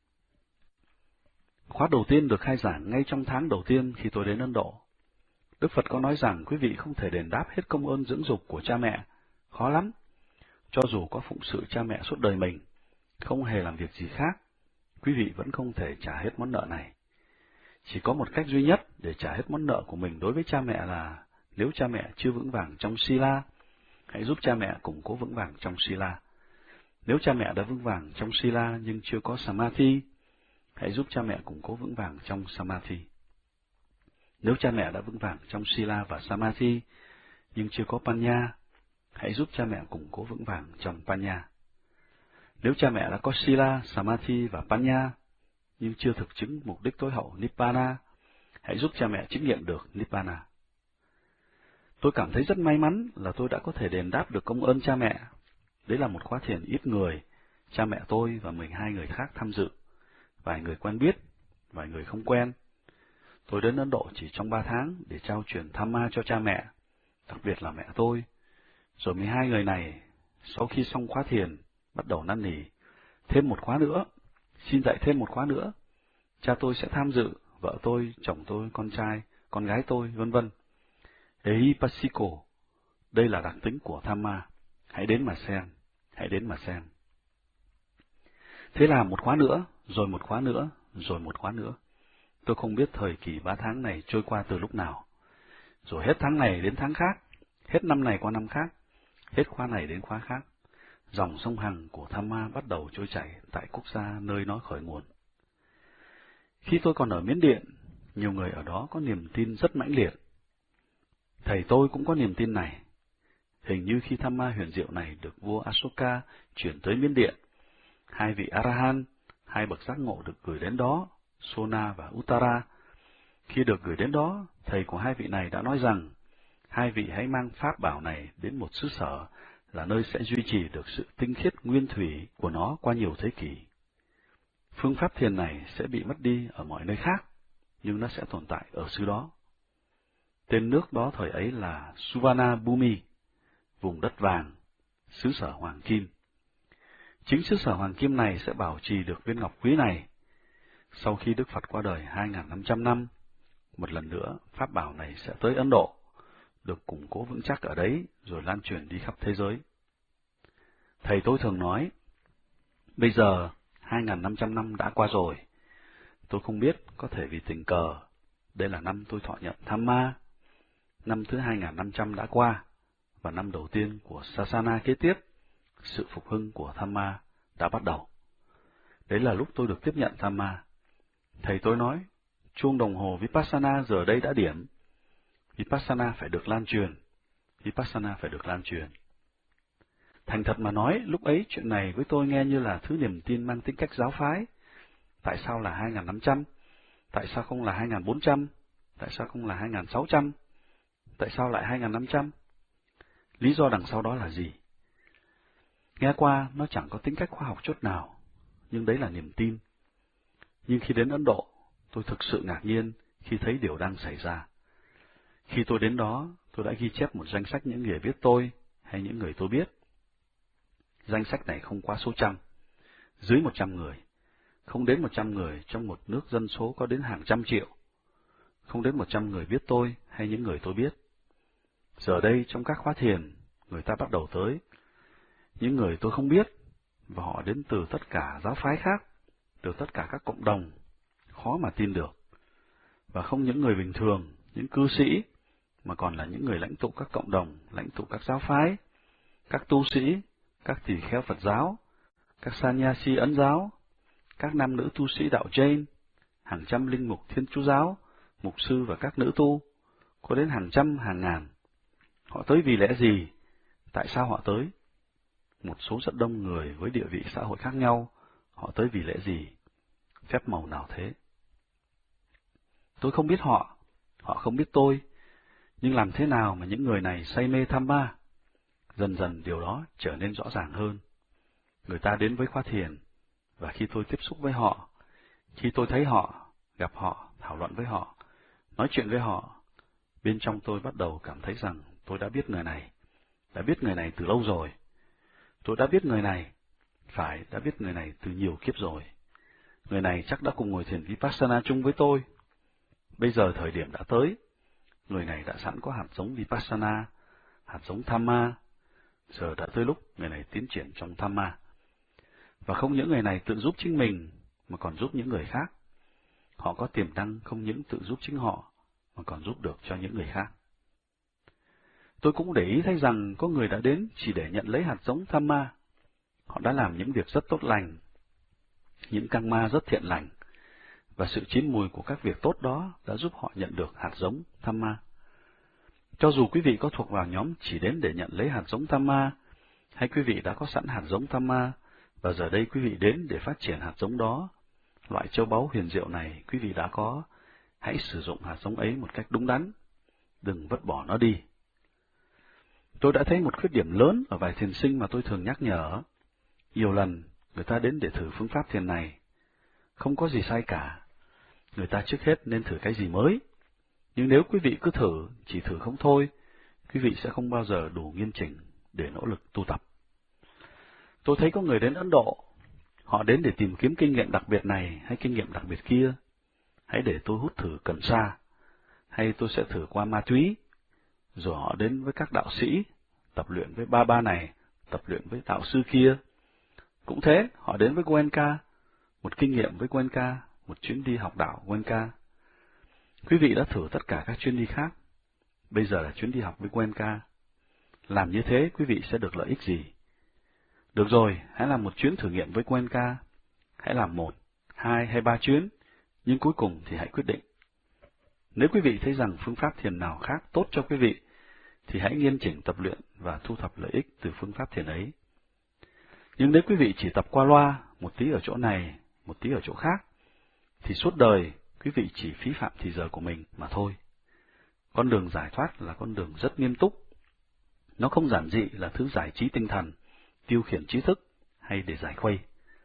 Khóa đầu tiên được khai giảng ngay trong tháng đầu tiên khi tôi đến Ấn Độ. Đức Phật có nói rằng quý vị không thể đền đáp hết công ơn dưỡng dục của cha mẹ, khó lắm. Cho dù có phụng sự cha mẹ suốt đời mình, không hề làm việc gì khác, quý vị vẫn không thể trả hết món nợ này. Chỉ có một cách duy nhất để trả hết món nợ của mình đối với cha mẹ là nếu cha mẹ chưa vững vàng trong Sila, hãy giúp cha mẹ củng cố vững vàng trong Sila. Nếu cha mẹ đã vững vàng trong Sila nhưng chưa có Samadhi, hãy giúp cha mẹ củng cố vững vàng trong Samadhi. Nếu cha mẹ đã vững vàng trong Sila và Samadhi nhưng chưa có Panya, hãy giúp cha mẹ củng cố vững vàng trong Panya. Nếu cha mẹ đã có Sila, Samadhi và Panya nhưng chưa thực chứng mục đích tối hậu Nibbana, hãy giúp cha mẹ chứng nghiệm được Nibbana. Tôi cảm thấy rất may mắn là tôi đã có thể đền đáp được công ơn cha mẹ. Đấy là một khóa thiền ít người, cha mẹ tôi và mười hai người khác tham dự, vài người quen biết, vài người không quen. Tôi đến Ấn Độ chỉ trong ba tháng để trao truyền Dhamma cho cha mẹ, đặc biệt là mẹ tôi. Rồi mười hai người này, sau khi xong khóa thiền, bắt đầu năn nỉ, thêm một khóa nữa, xin dạy thêm một khóa nữa. Cha tôi sẽ tham dự, vợ tôi, chồng tôi, con trai, con gái tôi, vân vân. Ehipasiko, đây là đặc tính của Dhamma. Hãy đến mà xem, hãy đến mà xem. Thế là một khóa nữa, rồi một khóa nữa, rồi một khóa nữa. Tôi không biết thời kỳ ba tháng này trôi qua từ lúc nào. Rồi hết tháng này đến tháng khác, hết năm này qua năm khác, hết khóa này đến khóa khác. Dòng sông Hằng của Dhamma bắt đầu trôi chảy tại quốc gia nơi nó khởi nguồn. Khi tôi còn ở Miến Điện, nhiều người ở đó có niềm tin rất mãnh liệt. Thầy tôi cũng có niềm tin này. Hình như khi Dhamma huyền diệu này được vua Asoka chuyển tới Miến Điện, hai vị A-la-hán, hai bậc giác ngộ được gửi đến đó, Sona và Uttara. Khi được gửi đến đó, thầy của hai vị này đã nói rằng, hai vị hãy mang pháp bảo này đến một xứ sở là nơi sẽ duy trì được sự tinh khiết nguyên thủy của nó qua nhiều thế kỷ. Phương pháp thiền này sẽ bị mất đi ở mọi nơi khác, nhưng nó sẽ tồn tại ở xứ đó. Tên nước đó thời ấy là Suvarna Bhumi, vùng đất vàng, xứ sở Hoàng Kim. Chính xứ sở Hoàng Kim này sẽ bảo trì được viên ngọc quý này. Sau khi Đức Phật qua đời hai nghìn năm trăm năm, một lần nữa pháp bảo này sẽ tới Ấn Độ, được củng cố vững chắc ở đấy, rồi lan truyền đi khắp thế giới. Thầy tôi thường nói, bây giờ hai nghìn năm trăm năm đã qua rồi. Tôi không biết, có thể vì tình cờ, đây là năm tôi thọ nhận Dhamma. Năm thứ hai nghìn năm trăm đã qua, và năm đầu tiên của Sasana kế tiếp, sự phục hưng của Dhamma đã bắt đầu. Đấy là lúc tôi được tiếp nhận Dhamma. Thầy tôi nói, chuông đồng hồ Vipassana giờ đây đã điểm. Vipassana phải được lan truyền. Vipassana phải được lan truyền. Thành thật mà nói, lúc ấy chuyện này với tôi nghe như là thứ niềm tin mang tính cách giáo phái. Tại sao là hai nghìn năm trăm? Tại sao không là hai nghìn bốn trăm? Tại sao không là hai nghìn sáu trăm? Tại sao lại hai nghìn năm trăm? Lý do đằng sau đó là gì? Nghe qua, nó chẳng có tính cách khoa học chút nào, nhưng đấy là niềm tin. Nhưng khi đến Ấn Độ, tôi thực sự ngạc nhiên khi thấy điều đang xảy ra. Khi tôi đến đó, tôi đã ghi chép một danh sách những người biết tôi hay những người tôi biết. Danh sách này không quá số trăm, dưới một trăm người, không đến một trăm người trong một nước dân số có đến hàng trăm triệu, không đến một trăm người biết tôi hay những người tôi biết. Giờ đây trong các khóa thiền, người ta bắt đầu tới, những người tôi không biết, và họ đến từ tất cả giáo phái khác, từ tất cả các cộng đồng, khó mà tin được. Và không những người bình thường, những cư sĩ, mà còn là những người lãnh tụ các cộng đồng, lãnh tụ các giáo phái, các tu sĩ, các tỳ kheo Phật giáo, các sannyasi Ấn giáo, các nam nữ tu sĩ đạo Jain, hàng trăm linh mục Thiên Chúa giáo, mục sư và các nữ tu, có đến hàng trăm, hàng ngàn. Họ tới vì lẽ gì? Tại sao họ tới? Một số rất đông người với địa vị xã hội khác nhau, họ tới vì lẽ gì? Phép màu nào thế? Tôi không biết họ, họ không biết tôi, nhưng làm thế nào mà những người này say mê Dhamma? Dần dần điều đó trở nên rõ ràng hơn. Người ta đến với khóa thiền, và khi tôi tiếp xúc với họ, khi tôi thấy họ, gặp họ, thảo luận với họ, nói chuyện với họ, bên trong tôi bắt đầu cảm thấy rằng tôi đã biết người này, đã biết người này từ lâu rồi. Tôi đã biết người này, phải đã biết người này từ nhiều kiếp rồi. Người này chắc đã cùng ngồi thiền Vipassana chung với tôi. Bây giờ thời điểm đã tới, người này đã sẵn có hạt giống Vipassana, hạt giống Dhamma. Giờ đã tới lúc người này tiến triển trong Dhamma. Và không những người này tự giúp chính mình, mà còn giúp những người khác. họ có tiềm năng không những tự giúp chính họ, mà còn giúp được cho những người khác. Tôi cũng để ý thấy rằng có người đã đến chỉ để nhận lấy hạt giống tham ma. Họ đã làm những việc rất tốt lành, những căn ma rất thiện lành, và sự chín mùi của các việc tốt đó đã giúp họ nhận được hạt giống tham ma. Cho dù quý vị có thuộc vào nhóm chỉ đến để nhận lấy hạt giống tham ma, hay quý vị đã có sẵn hạt giống tham ma, và giờ đây quý vị đến để phát triển hạt giống đó, loại châu báu huyền diệu này quý vị đã có, hãy sử dụng hạt giống ấy một cách đúng đắn, đừng vứt bỏ nó đi. Tôi đã thấy một khuyết điểm lớn ở vài thiền sinh mà tôi thường nhắc nhở. Nhiều lần, người ta đến để thử phương pháp thiền này. Không có gì sai cả. Người ta trước hết nên thử cái gì mới. Nhưng nếu quý vị cứ thử, chỉ thử không thôi, quý vị sẽ không bao giờ đủ nghiêm chỉnh để nỗ lực tu tập. Tôi thấy có người đến Ấn Độ, họ đến để tìm kiếm kinh nghiệm đặc biệt này hay kinh nghiệm đặc biệt kia. Hãy để tôi hút thử cần sa, hay tôi sẽ thử qua ma túy. Rồi họ đến với các đạo sĩ, tập luyện với ba ba này, tập luyện với đạo sư kia. Cũng thế, họ đến với Goenka, một kinh nghiệm với Goenka, một chuyến đi học đạo Goenka. Quý vị đã thử tất cả các chuyến đi khác, bây giờ là chuyến đi học với Goenka. Làm như thế, quý vị sẽ được lợi ích gì? Được rồi, hãy làm một chuyến thử nghiệm với Goenka. Hãy làm một, hai hay ba chuyến, nhưng cuối cùng thì hãy quyết định. Nếu quý vị thấy rằng phương pháp thiền nào khác tốt cho quý vị, thì hãy nghiêm chỉnh tập luyện và thu thập lợi ích từ phương pháp thiền ấy. Nhưng nếu quý vị chỉ tập qua loa, một tí ở chỗ này, một tí ở chỗ khác, thì suốt đời quý vị chỉ phí phạm thì giờ của mình mà thôi. Con đường giải thoát là con đường rất nghiêm túc. Nó không giản dị là thứ giải trí tinh thần, tiêu khiển trí thức hay để giải khuây.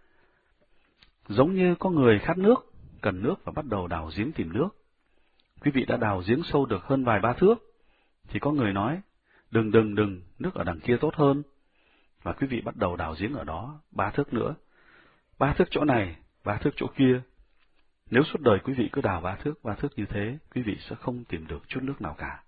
Giống như có người khát nước, cần nước và bắt đầu đào giếng tìm nước. Quý vị đã đào giếng sâu được hơn vài ba thước, thì có người nói, đừng đừng đừng, nước ở đằng kia tốt hơn. Và quý vị bắt đầu đào giếng ở đó, ba thước nữa, ba thước chỗ này, ba thước chỗ kia. Nếu suốt đời quý vị cứ đào ba thước, ba thước như thế, quý vị sẽ không tìm được chút nước nào cả.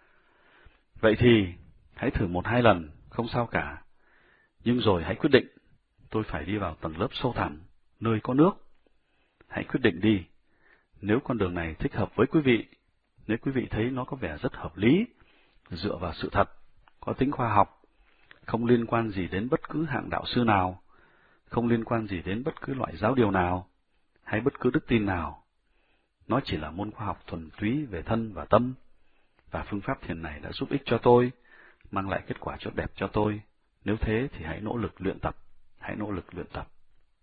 Vậy thì, hãy thử một hai lần, không sao cả. Nhưng rồi hãy quyết định, tôi phải đi vào tầng lớp sâu thẳm, nơi có nước. Hãy quyết định đi, nếu con đường này thích hợp với quý vị, nếu quý vị thấy nó có vẻ rất hợp lý, dựa vào sự thật, có tính khoa học, không liên quan gì đến bất cứ hạng đạo sư nào, không liên quan gì đến bất cứ loại giáo điều nào, hay bất cứ đức tin nào. Nó chỉ là môn khoa học thuần túy về thân và tâm, và phương pháp thiền này đã giúp ích cho tôi, mang lại kết quả tốt đẹp cho tôi. Nếu thế thì hãy nỗ lực luyện tập, hãy nỗ lực luyện tập.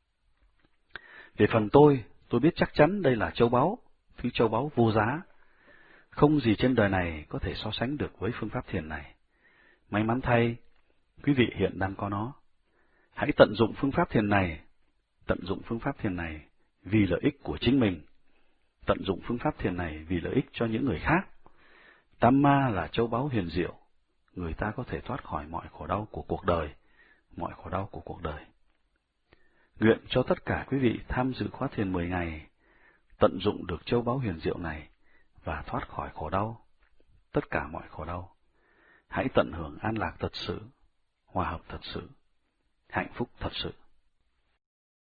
Về phần tôi, tôi biết chắc chắn đây là châu báu, thứ châu báu vô giá. Không gì trên đời này có thể so sánh được với phương pháp thiền này. May mắn thay, quý vị hiện đang có nó. Hãy tận dụng phương pháp thiền này, tận dụng phương pháp thiền này vì lợi ích của chính mình, tận dụng phương pháp thiền này vì lợi ích cho những người khác. Tam ma là châu báu huyền diệu, người ta có thể thoát khỏi mọi khổ đau của cuộc đời, mọi khổ đau của cuộc đời. Nguyện cho tất cả quý vị tham dự khóa thiền mười ngày, tận dụng được châu báu huyền diệu này và thoát khỏi khổ đau, tất cả mọi khổ đau. Hãy tận hưởng an lạc thật sự, hòa hợp thật sự, hạnh phúc thật sự.